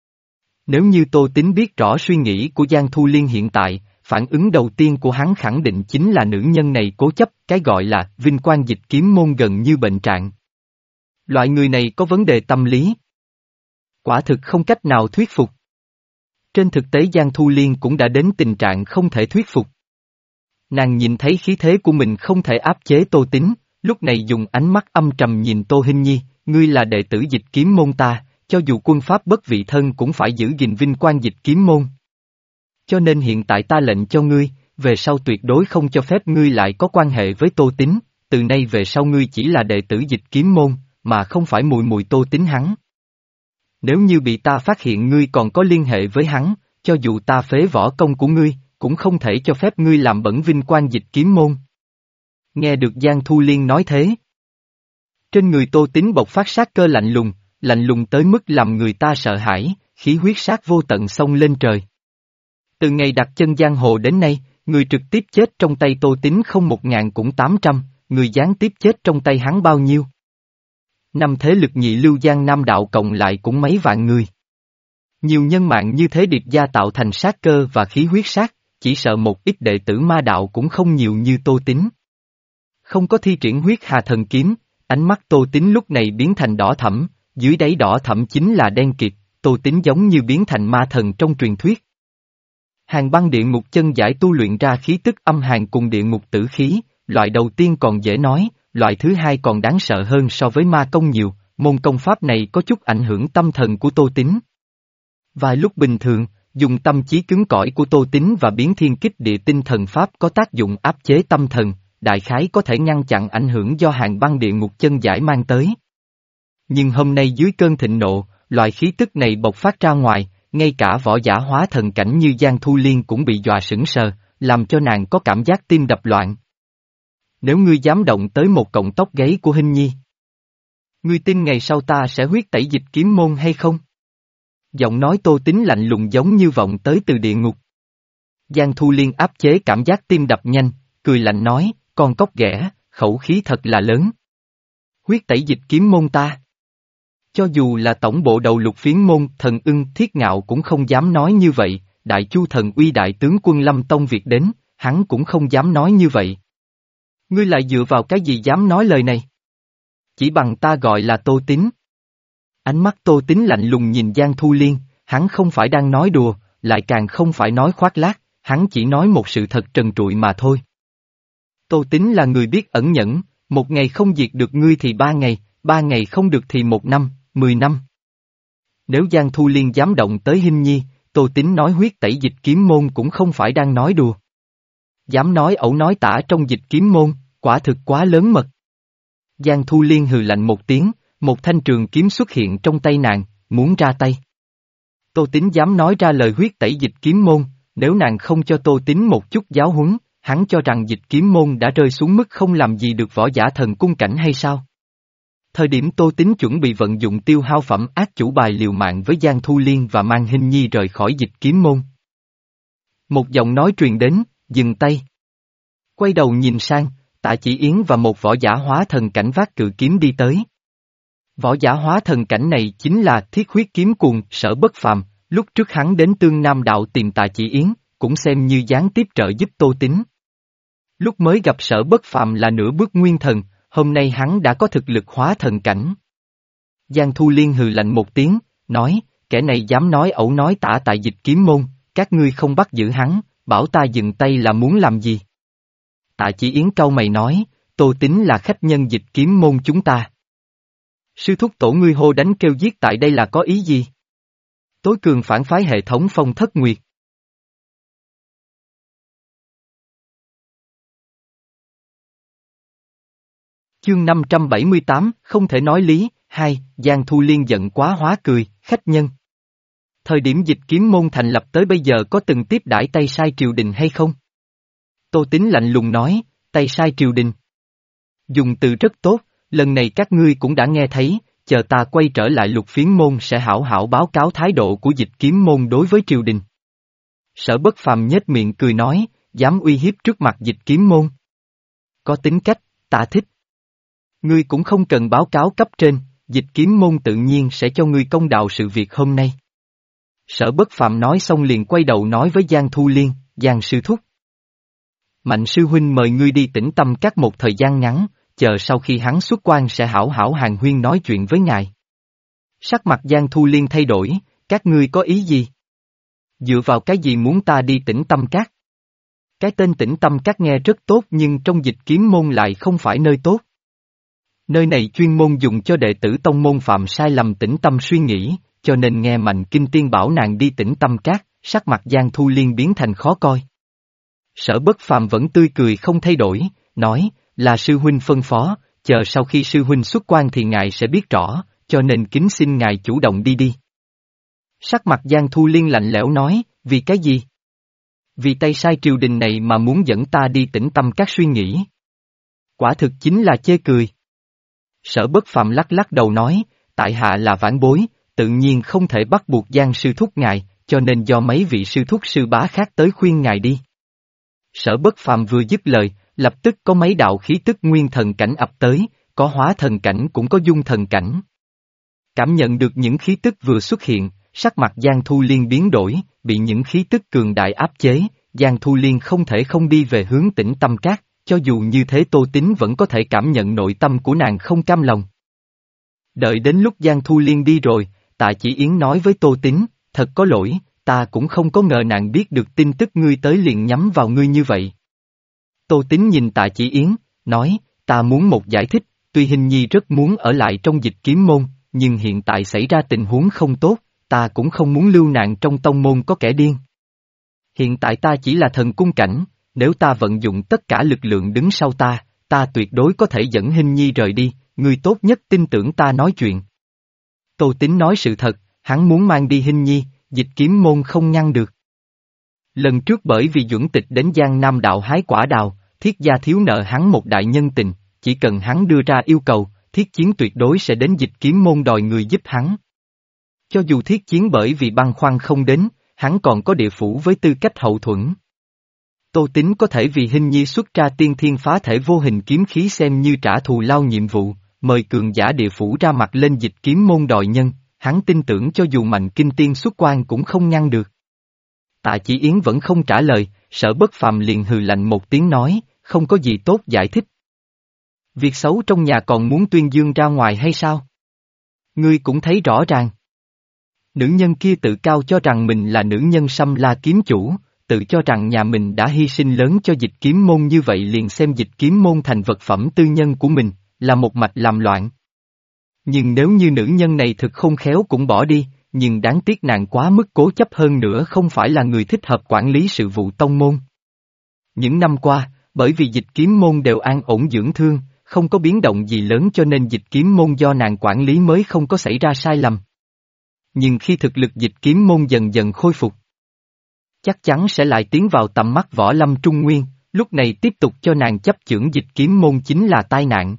Nếu như Tô Tín biết rõ suy nghĩ của Giang Thu Liên hiện tại, phản ứng đầu tiên của hắn khẳng định chính là nữ nhân này cố chấp, cái gọi là vinh quang Dịch Kiếm môn gần như bệnh trạng. Loại người này có vấn đề tâm lý. Quả thực không cách nào thuyết phục. Trên thực tế Giang Thu Liên cũng đã đến tình trạng không thể thuyết phục. Nàng nhìn thấy khí thế của mình không thể áp chế Tô Tín, lúc này dùng ánh mắt âm trầm nhìn Tô Hinh Nhi, ngươi là đệ tử Dịch Kiếm môn ta, cho dù quân pháp bất vị thân cũng phải giữ gìn vinh quang Dịch Kiếm môn. Cho nên hiện tại ta lệnh cho ngươi, về sau tuyệt đối không cho phép ngươi lại có quan hệ với Tô Tín, từ nay về sau ngươi chỉ là đệ tử Dịch Kiếm môn, mà không phải mùi mùi Tô Tín hắn. Nếu như bị ta phát hiện ngươi còn có liên hệ với hắn, cho dù ta phế võ công của ngươi, cũng không thể cho phép ngươi làm bẩn vinh quang Dịch Kiếm môn. Nghe được Giang Thu Liên nói thế. Trên người Tô Tín bộc phát sát cơ lạnh lùng, lạnh lùng tới mức làm người ta sợ hãi, khí huyết sát vô tận xông lên trời. Từ ngày đặt chân giang hồ đến nay, người trực tiếp chết trong tay Tô Tín không một ngàn cũng tám trăm, người gián tiếp chết trong tay hắn bao nhiêu. Năm thế lực nhị lưu giang nam đạo cộng lại cũng mấy vạn người. Nhiều nhân mạng như thế điệp gia tạo thành sát cơ và khí huyết sát, chỉ sợ một ít đệ tử ma đạo cũng không nhiều như Tô Tín. Không có thi triển huyết hà thần kiếm, ánh mắt Tô Tín lúc này biến thành đỏ thẫm, dưới đáy đỏ thẫm chính là đen kịt, Tô Tín giống như biến thành ma thần trong truyền thuyết. Hàng băng địa ngục chân giải tu luyện ra khí tức âm hàn cùng địa ngục tử khí, loại đầu tiên còn dễ nói, loại thứ hai còn đáng sợ hơn so với ma công nhiều, môn công pháp này có chút ảnh hưởng tâm thần của Tô Tín. Vài lúc bình thường, dùng tâm trí cứng cỏi của Tô Tín và biến thiên kích địa tinh thần pháp có tác dụng áp chế tâm thần, đại khái có thể ngăn chặn ảnh hưởng do hàng băng địa ngục chân giải mang tới. Nhưng hôm nay dưới cơn thịnh nộ, loại khí tức này bộc phát ra ngoài, ngay cả võ giả hóa thần cảnh như Giang Thu Liên cũng bị dọa sững sờ, làm cho nàng có cảm giác tim đập loạn. Nếu ngươi dám động tới một cọng tóc gáy của Hinh Nhi, ngươi tin ngày sau ta sẽ huyết tẩy dịch kiếm môn hay không? Giọng nói Tô Tín lạnh lùng giống như vọng tới từ địa ngục. Giang Thu Liên áp chế cảm giác tim đập nhanh, cười lạnh nói, con cóc ghẻ, khẩu khí thật là lớn. Huyết tẩy dịch kiếm môn ta. Cho dù là tổng bộ đầu lục phiến môn thần ưng thiết ngạo cũng không dám nói như vậy, đại chu thần uy đại tướng quân Lâm Tông Việt đến, hắn cũng không dám nói như vậy. Ngươi lại dựa vào cái gì dám nói lời này? Chỉ bằng ta gọi là Tô Tín. Ánh mắt Tô Tín lạnh lùng nhìn Giang Thu Liên, hắn không phải đang nói đùa, lại càng không phải nói khoác lác, hắn chỉ nói một sự thật trần trụi mà thôi. Tô Tín là người biết ẩn nhẫn, một ngày không diệt được ngươi thì ba ngày, ba ngày không được thì một năm, mười năm. Nếu Giang Thu Liên dám động tới Hinh Nhi, Tô Tín nói huyết tẩy dịch kiếm môn cũng không phải đang nói đùa. Dám nói ẩu nói tả trong dịch kiếm môn, quả thực quá lớn mật. Giang Thu Liên hừ lạnh một tiếng, một thanh trường kiếm xuất hiện trong tay nàng, muốn ra tay. Tô Tín dám nói ra lời huyết tẩy dịch kiếm môn, nếu nàng không cho Tô Tín một chút giáo huấn, hắn cho rằng dịch kiếm môn đã rơi xuống mức không làm gì được võ giả thần cung cảnh hay sao? Thời điểm Tô Tín chuẩn bị vận dụng tiêu hao phẩm ác chủ bài liều mạng với Giang Thu Liên và mang Hinh Nhi rời khỏi dịch kiếm môn. Một giọng nói truyền đến, dừng tay. Quay đầu nhìn sang, Tạ Chỉ Yến và một võ giả hóa thần cảnh vác cự kiếm đi tới. Võ giả hóa thần cảnh này chính là Thiết Huyết Kiếm Cuồng Sở Bất Phàm, lúc trước hắn đến Tương Nam Đạo tìm Tạ Chỉ Yến, cũng xem như gián tiếp trợ giúp Tô Tín. Lúc mới gặp Sở Bất Phàm là nửa bước nguyên thần, hôm nay hắn đã có thực lực hóa thần cảnh. Giang Thu Liên hừ lạnh một tiếng, nói, kẻ này dám nói ẩu nói tả tại dịch kiếm môn, các ngươi không bắt giữ hắn, bảo ta dừng tay là muốn làm gì? Tạ Chỉ Yến cau mày nói, Tô Tín là khách nhân dịch kiếm môn chúng ta. Sư thúc tổ ngươi hô đánh kêu giết tại đây là có ý gì? Tối cường phản phái hệ thống Phong Thất Nguyệt. Chương năm trăm bảy mươi tám, không thể nói lý, hai, Giang Thu Liên giận quá hóa cười, khách nhân. Thời điểm dịch kiếm môn thành lập tới bây giờ có từng tiếp đãi tay sai triều đình hay không? Tô Tín lạnh lùng nói, tay sai triều đình. Dùng từ rất tốt, lần này các ngươi cũng đã nghe thấy, chờ ta quay trở lại lục phiến môn sẽ hảo hảo báo cáo thái độ của dịch kiếm môn đối với triều đình. Sở Bất Phàm nhếch miệng cười nói, dám uy hiếp trước mặt dịch kiếm môn. Có tính cách, ta thích. Ngươi cũng không cần báo cáo cấp trên, dịch kiếm môn tự nhiên sẽ cho ngươi công đạo sự việc hôm nay. Sở Bất Phàm nói xong liền quay đầu nói với Giang Thu Liên, Giang sư thúc. Mạnh sư huynh mời ngươi đi Tĩnh Tâm Các một thời gian ngắn, chờ sau khi hắn xuất quan sẽ hảo hảo hàn huyên nói chuyện với ngài. Sắc mặt Giang Thu Liên thay đổi, các ngươi có ý gì? Dựa vào cái gì muốn ta đi Tĩnh Tâm Các? Cái tên Tĩnh Tâm Các nghe rất tốt nhưng trong dịch kiếm môn lại không phải nơi tốt. Nơi này chuyên môn dùng cho đệ tử tông môn phạm sai lầm tĩnh tâm suy nghĩ, cho nên nghe Mạnh Kinh Tiên bảo nàng đi Tĩnh Tâm Các, sắc mặt Giang Thu Liên biến thành khó coi. Sở Bất Phàm vẫn tươi cười không thay đổi, nói, là sư huynh phân phó, chờ sau khi sư huynh xuất quan thì ngài sẽ biết rõ, cho nên kính xin ngài chủ động đi đi. Sắc mặt Giang Thu Liên lạnh lẽo nói, vì cái gì? Vì tay sai triều đình này mà muốn dẫn ta đi Tĩnh Tâm Các suy nghĩ. Quả thực chính là chê cười. Sở Bất Phàm lắc lắc đầu nói, tại hạ là vãn bối, tự nhiên không thể bắt buộc Giang sư thúc ngài, cho nên do mấy vị sư thúc sư bá khác tới khuyên ngài đi. Sở Bất Phàm vừa dứt lời, lập tức có mấy đạo khí tức nguyên thần cảnh ập tới, có hóa thần cảnh cũng có dung thần cảnh. Cảm nhận được những khí tức vừa xuất hiện, sắc mặt Giang Thu Liên biến đổi, bị những khí tức cường đại áp chế, Giang Thu Liên không thể không đi về hướng Tĩnh Tâm Các, cho dù như thế Tô Tín vẫn có thể cảm nhận nội tâm của nàng không cam lòng. Đợi đến lúc Giang Thu Liên đi rồi, Tạ Chỉ Yến nói với Tô Tín, thật có lỗi, ta cũng không có ngờ nàng biết được tin tức ngươi tới liền nhắm vào ngươi như vậy. Tô Tín nhìn Tạ Chỉ Yến, nói, ta muốn một giải thích, tuy Hình Nhi rất muốn ở lại trong Dịch Kiếm môn, nhưng hiện tại xảy ra tình huống không tốt, ta cũng không muốn lưu nạn trong tông môn có kẻ điên. Hiện tại ta chỉ là thần cung cảnh, nếu ta vận dụng tất cả lực lượng đứng sau ta, ta tuyệt đối có thể dẫn Hình Nhi rời đi, ngươi tốt nhất tin tưởng ta nói chuyện. Tô Tín nói sự thật, hắn muốn mang đi Hình Nhi, Dịch Kiếm môn không ngăn được. Lần trước bởi vì Duẩn Tịch đến Giang Nam đạo hái quả đào, Thiết gia thiếu nợ hắn một đại nhân tình, chỉ cần hắn đưa ra yêu cầu, Thiết Chiến tuyệt đối sẽ đến Dịch Kiếm môn đòi người giúp hắn. Cho dù Thiết Chiến bởi vì băn khoăn không đến, hắn còn có địa phủ với tư cách hậu thuẫn. Tô Tín có thể vì Hình Nhi xuất ra tiên thiên phá thể vô hình kiếm khí xem như trả thù lao nhiệm vụ, mời cường giả địa phủ ra mặt lên Dịch Kiếm môn đòi nhân, hắn tin tưởng cho dù Mạnh Kinh Tiên xuất quan cũng không ngăn được. Tạ Chỉ Yến vẫn không trả lời, Sở Bất Phàm liền hừ lạnh một tiếng nói, không có gì tốt giải thích. Việc xấu trong nhà còn muốn tuyên dương ra ngoài hay sao? Ngươi cũng thấy rõ ràng. Nữ nhân kia tự cao cho rằng mình là nữ nhân Sâm La kiếm chủ, tự cho rằng nhà mình đã hy sinh lớn cho Dịch Kiếm môn như vậy liền xem Dịch Kiếm môn thành vật phẩm tư nhân của mình, là một mạch làm loạn. Nhưng nếu như nữ nhân này thực không khéo cũng bỏ đi, nhưng đáng tiếc nàng quá mức cố chấp hơn nữa không phải là người thích hợp quản lý sự vụ tông môn. Những năm qua, bởi vì Dịch Kiếm môn đều an ổn dưỡng thương, không có biến động gì lớn cho nên Dịch Kiếm môn do nàng quản lý mới không có xảy ra sai lầm. Nhưng khi thực lực Dịch Kiếm môn dần dần khôi phục, chắc chắn sẽ lại tiến vào tầm mắt võ lâm trung nguyên, lúc này tiếp tục cho nàng chấp chưởng Dịch Kiếm môn chính là tai nạn.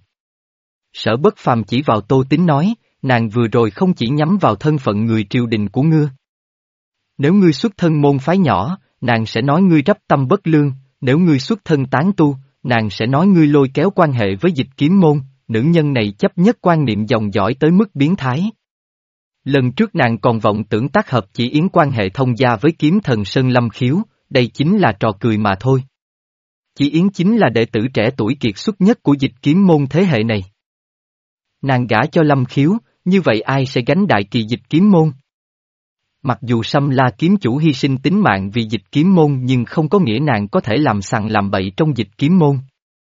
Sở Bất Phàm chỉ vào Tô Tín nói, nàng vừa rồi không chỉ nhắm vào thân phận người triều đình của ngươi. Nếu ngươi xuất thân môn phái nhỏ, nàng sẽ nói ngươi rắp tâm bất lương, nếu ngươi xuất thân tán tu, nàng sẽ nói ngươi lôi kéo quan hệ với Dịch Kiếm môn, nữ nhân này chấp nhất quan niệm dòng dõi tới mức biến thái. Lần trước nàng còn vọng tưởng tác hợp Chỉ Yến quan hệ thông gia với kiếm thần Sơn Lâm Khiếu, đây chính là trò cười mà thôi. Chỉ Yến chính là đệ tử trẻ tuổi kiệt xuất nhất của Dịch Kiếm môn thế hệ này. Nàng gả cho Lâm Khiếu, như vậy ai sẽ gánh đại kỳ Dịch Kiếm môn? Mặc dù Sâm La kiếm chủ hy sinh tính mạng vì Dịch Kiếm môn nhưng không có nghĩa nàng có thể làm sằng làm bậy trong Dịch Kiếm môn.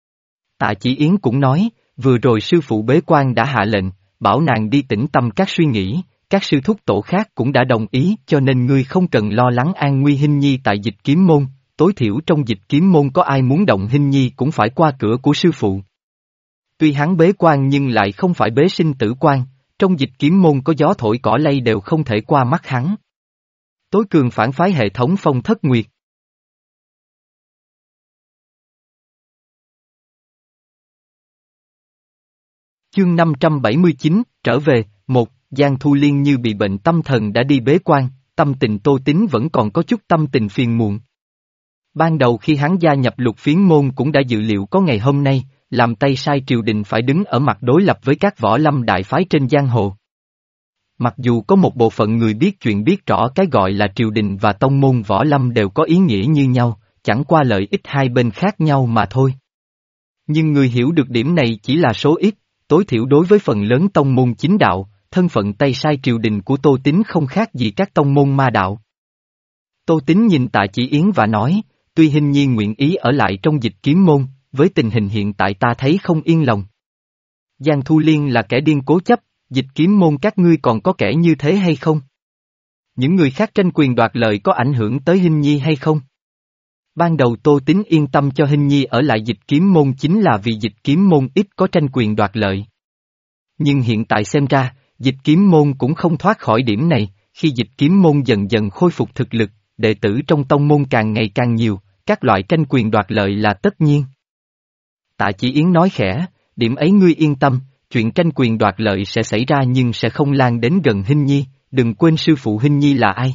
Tạ Chỉ Yến cũng nói, vừa rồi sư phụ bế quan đã hạ lệnh, bảo nàng đi tĩnh tâm các suy nghĩ, các sư thúc tổ khác cũng đã đồng ý cho nên ngươi không cần lo lắng an nguy Hình Nhi tại Dịch Kiếm môn, tối thiểu trong Dịch Kiếm môn có ai muốn động Hình Nhi cũng phải qua cửa của sư phụ. Tuy hắn bế quan nhưng lại không phải bế sinh tử quan, trong Dịch Kiếm môn có gió thổi cỏ lay đều không thể qua mắt hắn. Tối cường phản phái hệ thống Phong Thất Nguyệt. Chương năm trăm bảy mươi chín, trở về, một, Giang Thu Liên như bị bệnh tâm thần đã đi bế quan, tâm tình Tô Tín vẫn còn có chút tâm tình phiền muộn. Ban đầu khi hắn gia nhập Lục Phiến môn cũng đã dự liệu có ngày hôm nay, làm tay sai triều đình phải đứng ở mặt đối lập với các võ lâm đại phái trên giang hồ. Mặc dù có một bộ phận người biết chuyện biết rõ cái gọi là triều đình và tông môn võ lâm đều có ý nghĩa như nhau, chẳng qua lợi ích hai bên khác nhau mà thôi. Nhưng người hiểu được điểm này chỉ là số ít, tối thiểu đối với phần lớn tông môn chính đạo, thân phận tay sai triều đình của Tô Tín không khác gì các tông môn ma đạo. Tô Tín nhìn Tạ Chỉ Yến và nói, tuy Hình Nhi nguyện ý ở lại trong Dịch Kiếm môn, với tình hình hiện tại ta thấy không yên lòng. Giang Thu Liên là kẻ điên cố chấp, Dịch Kiếm môn các ngươi còn có kẻ như thế hay không? Những người khác tranh quyền đoạt lợi có ảnh hưởng tới Hình Nhi hay không? Ban đầu Tô Tín yên tâm cho Hình Nhi ở lại Dịch Kiếm môn chính là vì Dịch Kiếm môn ít có tranh quyền đoạt lợi. Nhưng hiện tại xem ra, Dịch Kiếm môn cũng không thoát khỏi điểm này, khi Dịch Kiếm môn dần dần khôi phục thực lực, đệ tử trong tông môn càng ngày càng nhiều, các loại tranh quyền đoạt lợi là tất nhiên. Tạ Chỉ Yến nói khẽ, điểm ấy ngươi yên tâm, chuyện tranh quyền đoạt lợi sẽ xảy ra nhưng sẽ không lan đến gần Hinh Nhi, đừng quên sư phụ Hinh Nhi là ai.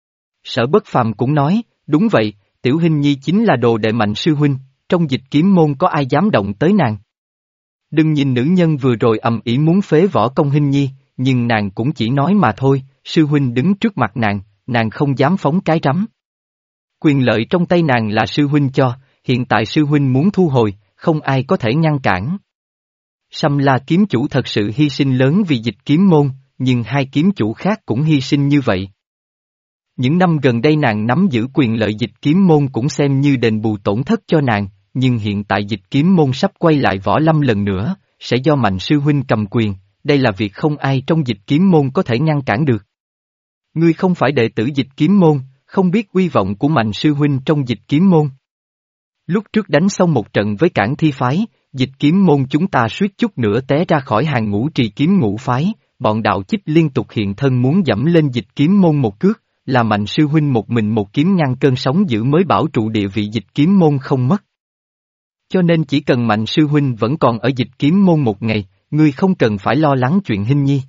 Sở Bất Phàm cũng nói, đúng vậy, tiểu Hinh Nhi chính là đồ đệ Mạnh sư huynh, trong dịch kiếm môn có ai dám động tới nàng. Đừng nhìn nữ nhân vừa rồi ầm ĩ muốn phế võ công Hinh Nhi, nhưng nàng cũng chỉ nói mà thôi, sư huynh đứng trước mặt nàng, nàng không dám phóng cái rắm. Quyền lợi trong tay nàng là sư huynh cho, hiện tại sư huynh muốn thu hồi, không ai có thể ngăn cản. Sâm La kiếm chủ thật sự hy sinh lớn vì dịch kiếm môn, nhưng hai kiếm chủ khác cũng hy sinh như vậy. Những năm gần đây nàng nắm giữ quyền lợi dịch kiếm môn cũng xem như đền bù tổn thất cho nàng, nhưng hiện tại dịch kiếm môn sắp quay lại võ lâm lần nữa, sẽ do Mạnh sư huynh cầm quyền, đây là việc không ai trong dịch kiếm môn có thể ngăn cản được. Ngươi không phải đệ tử dịch kiếm môn, không biết uy vọng của Mạnh sư huynh trong dịch kiếm môn. Lúc trước đánh xong một trận với Cảng Thi phái, dịch kiếm môn chúng ta suýt chút nữa té ra khỏi hàng ngũ trì kiếm ngũ phái, bọn đạo chích liên tục hiện thân muốn dẫm lên dịch kiếm môn một cước, là Mạnh sư huynh một mình một kiếm ngăn cơn sóng dữ mới bảo trụ địa vị dịch kiếm môn không mất. Cho nên chỉ cần Mạnh sư huynh vẫn còn ở dịch kiếm môn một ngày, ngươi không cần phải lo lắng chuyện Hinh Nhi.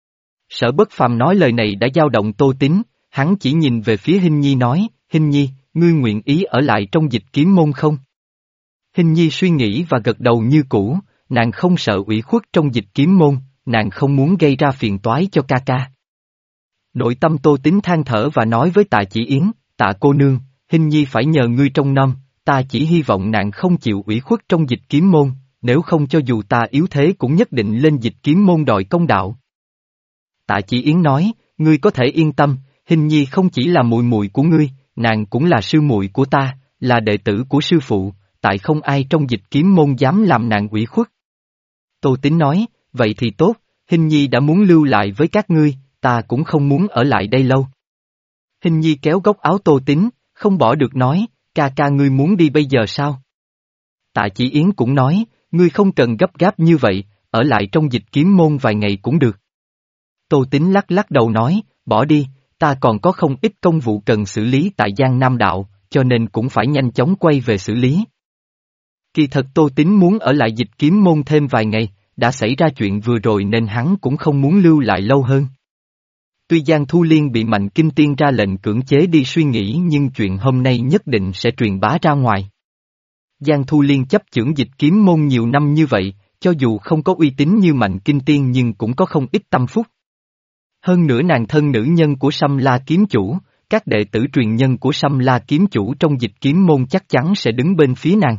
Sở Bất Phàm nói lời này đã dao động Tô Tín, hắn chỉ nhìn về phía Hinh Nhi nói, Hinh Nhi, ngươi nguyện ý ở lại trong dịch kiếm môn không? Hinh Nhi suy nghĩ và gật đầu như cũ, nàng không sợ ủy khuất trong dịch kiếm môn, nàng không muốn gây ra phiền toái cho ca ca. Nội tâm Tô Tín than thở và nói với Tạ Chỉ Yến, Tạ cô nương, Hinh Nhi phải nhờ ngươi trông nom, ta chỉ hy vọng nàng không chịu ủy khuất trong dịch kiếm môn, nếu không cho dù ta yếu thế cũng nhất định lên dịch kiếm môn đòi công đạo. Tạ Chỉ Yến nói, ngươi có thể yên tâm, Hinh Nhi không chỉ là muội muội của ngươi, nàng cũng là sư muội của ta, là đệ tử của sư phụ, tại không ai trong dịch kiếm môn dám làm nàng ủy khuất. Tô Tín nói, vậy thì tốt, Hinh Nhi đã muốn lưu lại với các ngươi, ta cũng không muốn ở lại đây lâu. Hinh Nhi kéo góc áo Tô Tín, không bỏ được nói, ca ca ngươi muốn đi bây giờ sao? Tạ Chỉ Yến cũng nói, ngươi không cần gấp gáp như vậy, ở lại trong dịch kiếm môn vài ngày cũng được. Tô Tín lắc lắc đầu nói, bỏ đi, ta còn có không ít công vụ cần xử lý tại Giang Nam Đạo, cho nên cũng phải nhanh chóng quay về xử lý. Kỳ thật Tô Tín muốn ở lại dịch kiếm môn thêm vài ngày, đã xảy ra chuyện vừa rồi nên hắn cũng không muốn lưu lại lâu hơn. Tuy Giang Thu Liên bị Mạnh Kinh Tiên ra lệnh cưỡng chế đi suy nghĩ nhưng chuyện hôm nay nhất định sẽ truyền bá ra ngoài. Giang Thu Liên chấp chưởng dịch kiếm môn nhiều năm như vậy, cho dù không có uy tín như Mạnh Kinh Tiên nhưng cũng có không ít tâm phúc. Hơn nữa nàng thân nữ nhân của Sâm La kiếm chủ, các đệ tử truyền nhân của Sâm La kiếm chủ trong dịch kiếm môn chắc chắn sẽ đứng bên phía nàng.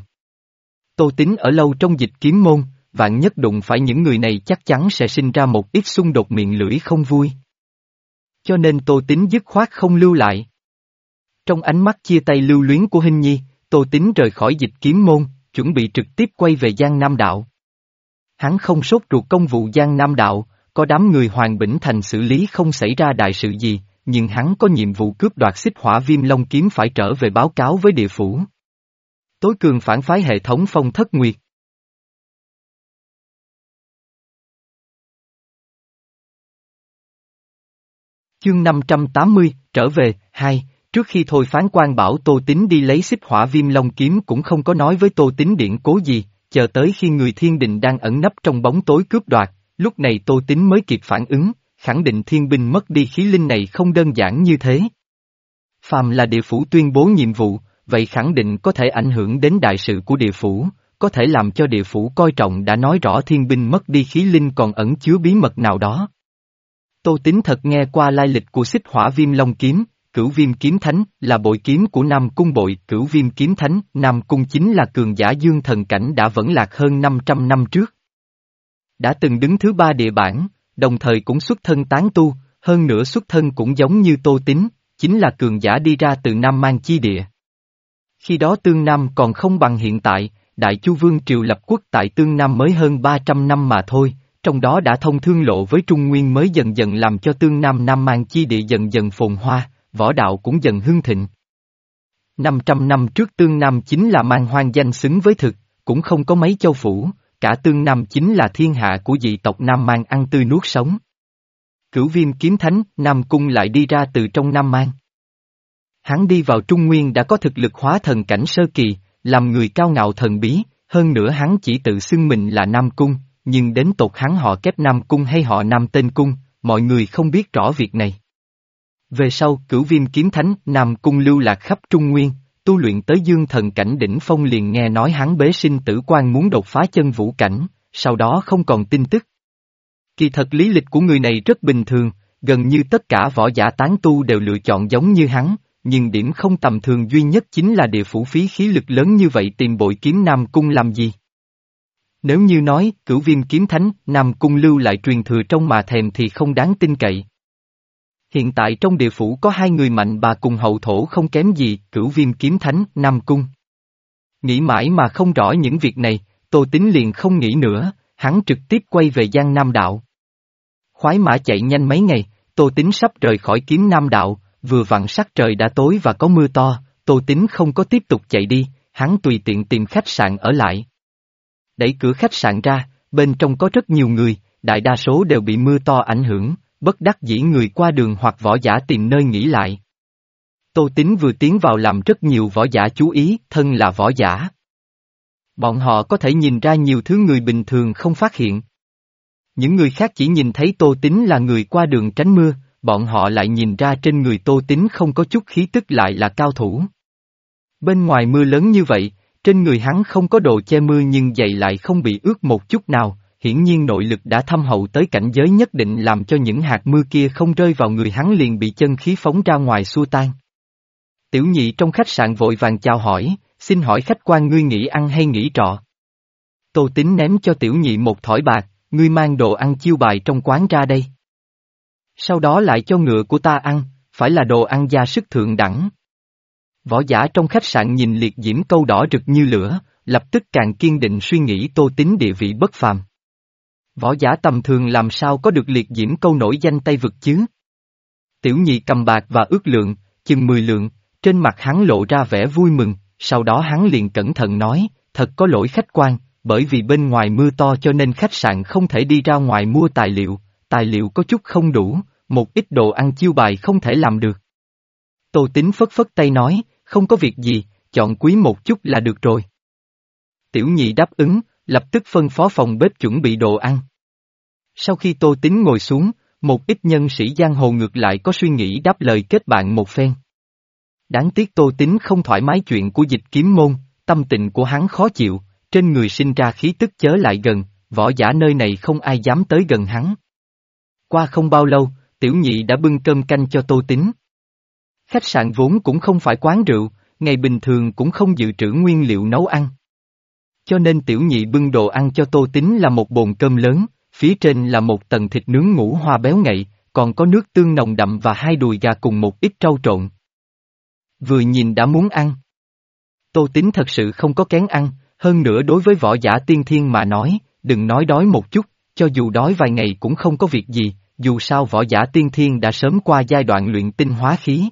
Tô Tín ở lâu trong dịch kiếm môn, vạn nhất đụng phải những người này chắc chắn sẽ sinh ra một ít xung đột miệng lưỡi không vui. Cho nên Tô Tín dứt khoát không lưu lại. Trong ánh mắt chia tay lưu luyến của Hinh Nhi, Tô Tín rời khỏi dịch kiếm môn, chuẩn bị trực tiếp quay về Giang Nam Đạo. Hắn không sốt ruột công vụ Giang Nam Đạo, có đám người Hoàng Bỉnh Thành xử lý không xảy ra đại sự gì, nhưng hắn có nhiệm vụ cướp đoạt xích hỏa viêm long kiếm phải trở về báo cáo với địa phủ. Tối cường phản phái hệ thống Phong Thất Nguyệt. Chương năm trăm tám mươi, trở về, hai, trước khi thôi phán quan bảo Tô Tín đi lấy xích hỏa viêm long kiếm cũng không có nói với Tô Tín điển cố gì, chờ tới khi người thiên đình đang ẩn nấp trong bóng tối cướp đoạt, lúc này Tô Tín mới kịp phản ứng, khẳng định thiên binh mất đi khí linh này không đơn giản như thế. Phàm là địa phủ tuyên bố nhiệm vụ, vậy khẳng định có thể ảnh hưởng đến đại sự của địa phủ, có thể làm cho địa phủ coi trọng đã nói rõ thiên binh mất đi khí linh còn ẩn chứa bí mật nào đó. Tô Tín thật nghe qua lai lịch của xích hỏa viêm long kiếm, Cửu Viêm Kiếm Thánh là bội kiếm của Nam Cung bội Cửu Viêm Kiếm Thánh, Nam Cung chính là cường giả dương thần cảnh đã vẫn lạc hơn năm trăm năm trước. Đã từng đứng thứ ba địa bảng, đồng thời cũng xuất thân tán tu, hơn nữa xuất thân cũng giống như Tô Tín, chính là cường giả đi ra từ Nam Mang chi địa. Khi đó Tương Nam còn không bằng hiện tại, Đại Chu Vương triều lập quốc tại Tương Nam mới hơn ba trăm năm mà thôi, trong đó đã thông thương lộ với Trung Nguyên mới dần dần làm cho Tương Nam Nam Mang chi địa dần dần phồn hoa, võ đạo cũng dần hưng thịnh. năm trăm năm trước Tương Nam chính là man hoang danh xứng với thực, cũng không có mấy châu phủ, cả Tương Nam chính là thiên hạ của dị tộc Nam Mang ăn tươi nuốt sống. Cửu Viêm Kiếm Thánh, Nam Cung lại đi ra từ trong Nam Mang. Hắn đi vào Trung Nguyên đã có thực lực hóa thần cảnh sơ kỳ, làm người cao ngạo thần bí, hơn nữa hắn chỉ tự xưng mình là Nam Cung, nhưng đến tột hắn họ Kép Nam Cung hay họ Nam Tên Cung, mọi người không biết rõ việc này. Về sau, Cửu Viêm Kiếm Thánh Nam Cung lưu lạc khắp Trung Nguyên, tu luyện tới dương thần cảnh đỉnh phong liền nghe nói hắn bế sinh tử quan muốn đột phá chân vũ cảnh, sau đó không còn tin tức. Kỳ thật lý lịch của người này rất bình thường, gần như tất cả võ giả tán tu đều lựa chọn giống như hắn, nhưng điểm không tầm thường duy nhất chính là địa phủ phí khí lực lớn như vậy tìm bội kiếm Nam Cung làm gì. Nếu như nói, Cửu Viêm Kiếm Thánh, Nam Cung lưu lại truyền thừa trong mà thèm thì không đáng tin cậy. Hiện tại trong địa phủ có hai người mạnh bà cùng hậu thổ không kém gì, Cửu Viêm Kiếm Thánh, Nam Cung. Nghĩ mãi mà không rõ những việc này, Tô Tín liền không nghĩ nữa, hắn trực tiếp quay về Giang Nam Đạo. Khoái mã chạy nhanh mấy ngày, Tô Tín sắp rời khỏi Kiếm Nam Đạo, vừa vặn sắc trời đã tối và có mưa to, Tô Tín không có tiếp tục chạy đi, hắn tùy tiện tìm khách sạn ở lại. Đẩy cửa khách sạn ra, bên trong có rất nhiều người, đại đa số đều bị mưa to ảnh hưởng, bất đắc dĩ người qua đường hoặc võ giả tìm nơi nghỉ lại. Tô Tín vừa tiến vào làm rất nhiều võ giả chú ý, thân là võ giả. Bọn họ có thể nhìn ra nhiều thứ người bình thường không phát hiện. Những người khác chỉ nhìn thấy Tô Tín là người qua đường tránh mưa, bọn họ lại nhìn ra trên người Tô Tín không có chút khí tức lại là cao thủ. Bên ngoài mưa lớn như vậy, trên người hắn không có đồ che mưa nhưng giày lại không bị ướt một chút nào, hiển nhiên nội lực đã thâm hậu tới cảnh giới nhất định làm cho những hạt mưa kia không rơi vào người hắn liền bị chân khí phóng ra ngoài xua tan. Tiểu nhị trong khách sạn vội vàng chào hỏi, xin hỏi khách quan ngươi nghỉ ăn hay nghỉ trọ? Tô Tín ném cho tiểu nhị một thỏi bạc, ngươi mang đồ ăn chiêu bài trong quán ra đây. Sau đó lại cho ngựa của ta ăn, phải là đồ ăn gia sức thượng đẳng. Võ giả trong khách sạn nhìn liệt diễm câu đỏ rực như lửa, lập tức càng kiên định suy nghĩ Tô Tín địa vị bất phàm. Võ giả tầm thường làm sao có được liệt diễm câu nổi danh Tây Vực chứ? Tiểu nhị cầm bạc và ước lượng, chừng mười lượng, trên mặt hắn lộ ra vẻ vui mừng, sau đó hắn liền cẩn thận nói, thật có lỗi khách quan, bởi vì bên ngoài mưa to cho nên khách sạn không thể đi ra ngoài mua tài liệu, tài liệu có chút không đủ, một ít đồ ăn chiêu bài không thể làm được. Tô Tín phất phất tay nói, không có việc gì, chọn quý một chút là được rồi. Tiểu nhị đáp ứng, lập tức phân phó phòng bếp chuẩn bị đồ ăn. Sau khi Tô Tín ngồi xuống, một ít nhân sĩ giang hồ ngược lại có suy nghĩ đáp lời kết bạn một phen. Đáng tiếc Tô Tín không thoải mái chuyện của Dịch Kiếm Môn, tâm tình của hắn khó chịu, trên người sinh ra khí tức chớ lại gần, võ giả nơi này không ai dám tới gần hắn. Qua không bao lâu, tiểu nhị đã bưng cơm canh cho Tô Tín. Khách sạn vốn cũng không phải quán rượu, ngày bình thường cũng không dự trữ nguyên liệu nấu ăn. Cho nên tiểu nhị bưng đồ ăn cho Tô Tín là một bồn cơm lớn, phía trên là một tầng thịt nướng ngũ hoa béo ngậy, còn có nước tương nồng đậm và hai đùi gà cùng một ít rau trộn. Vừa nhìn đã muốn ăn. Tô Tín thật sự không có kén ăn, hơn nữa đối với võ giả tiên thiên mà nói, đừng nói đói một chút, cho dù đói vài ngày cũng không có việc gì, dù sao võ giả tiên thiên đã sớm qua giai đoạn luyện tinh hóa khí.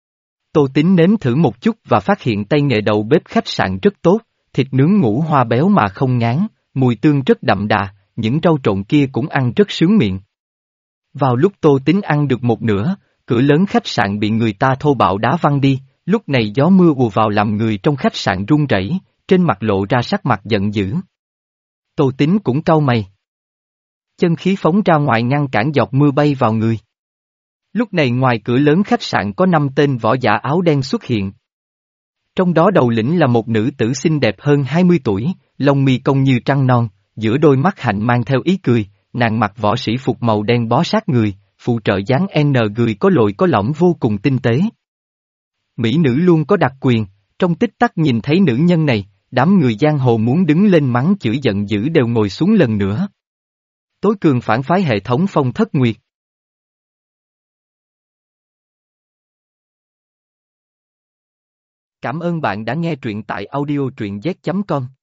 Tô Tín nếm thử một chút và phát hiện tay nghề đầu bếp khách sạn rất tốt, thịt nướng ngũ hoa béo mà không ngán, mùi tương rất đậm đà, những rau trộn kia cũng ăn rất sướng miệng. Vào lúc Tô Tín ăn được một nửa, cửa lớn khách sạn bị người ta thô bạo đá văng đi, lúc này gió mưa ùa vào làm người trong khách sạn run rẩy, trên mặt lộ ra sắc mặt giận dữ. Tô Tín cũng cau mày. Chân khí phóng ra ngoài ngăn cản giọt mưa bay vào người. Lúc này ngoài cửa lớn khách sạn có năm tên võ giả áo đen xuất hiện. Trong đó đầu lĩnh là một nữ tử xinh đẹp hơn hai mươi tuổi, lông mi cong như trăng non, giữa đôi mắt hạnh mang theo ý cười, nàng mặc võ sĩ phục màu đen bó sát người, phụ trợ dáng N người có lồi có lõm vô cùng tinh tế. Mỹ nữ luôn có đặc quyền, trong tích tắc nhìn thấy nữ nhân này, đám người giang hồ muốn đứng lên mắng chửi giận dữ đều ngồi xuống lần nữa. Tối cường phản phái hệ thống Phong Thất Nguyệt. Cảm ơn bạn đã nghe truyện tại audio truyện z chấm com.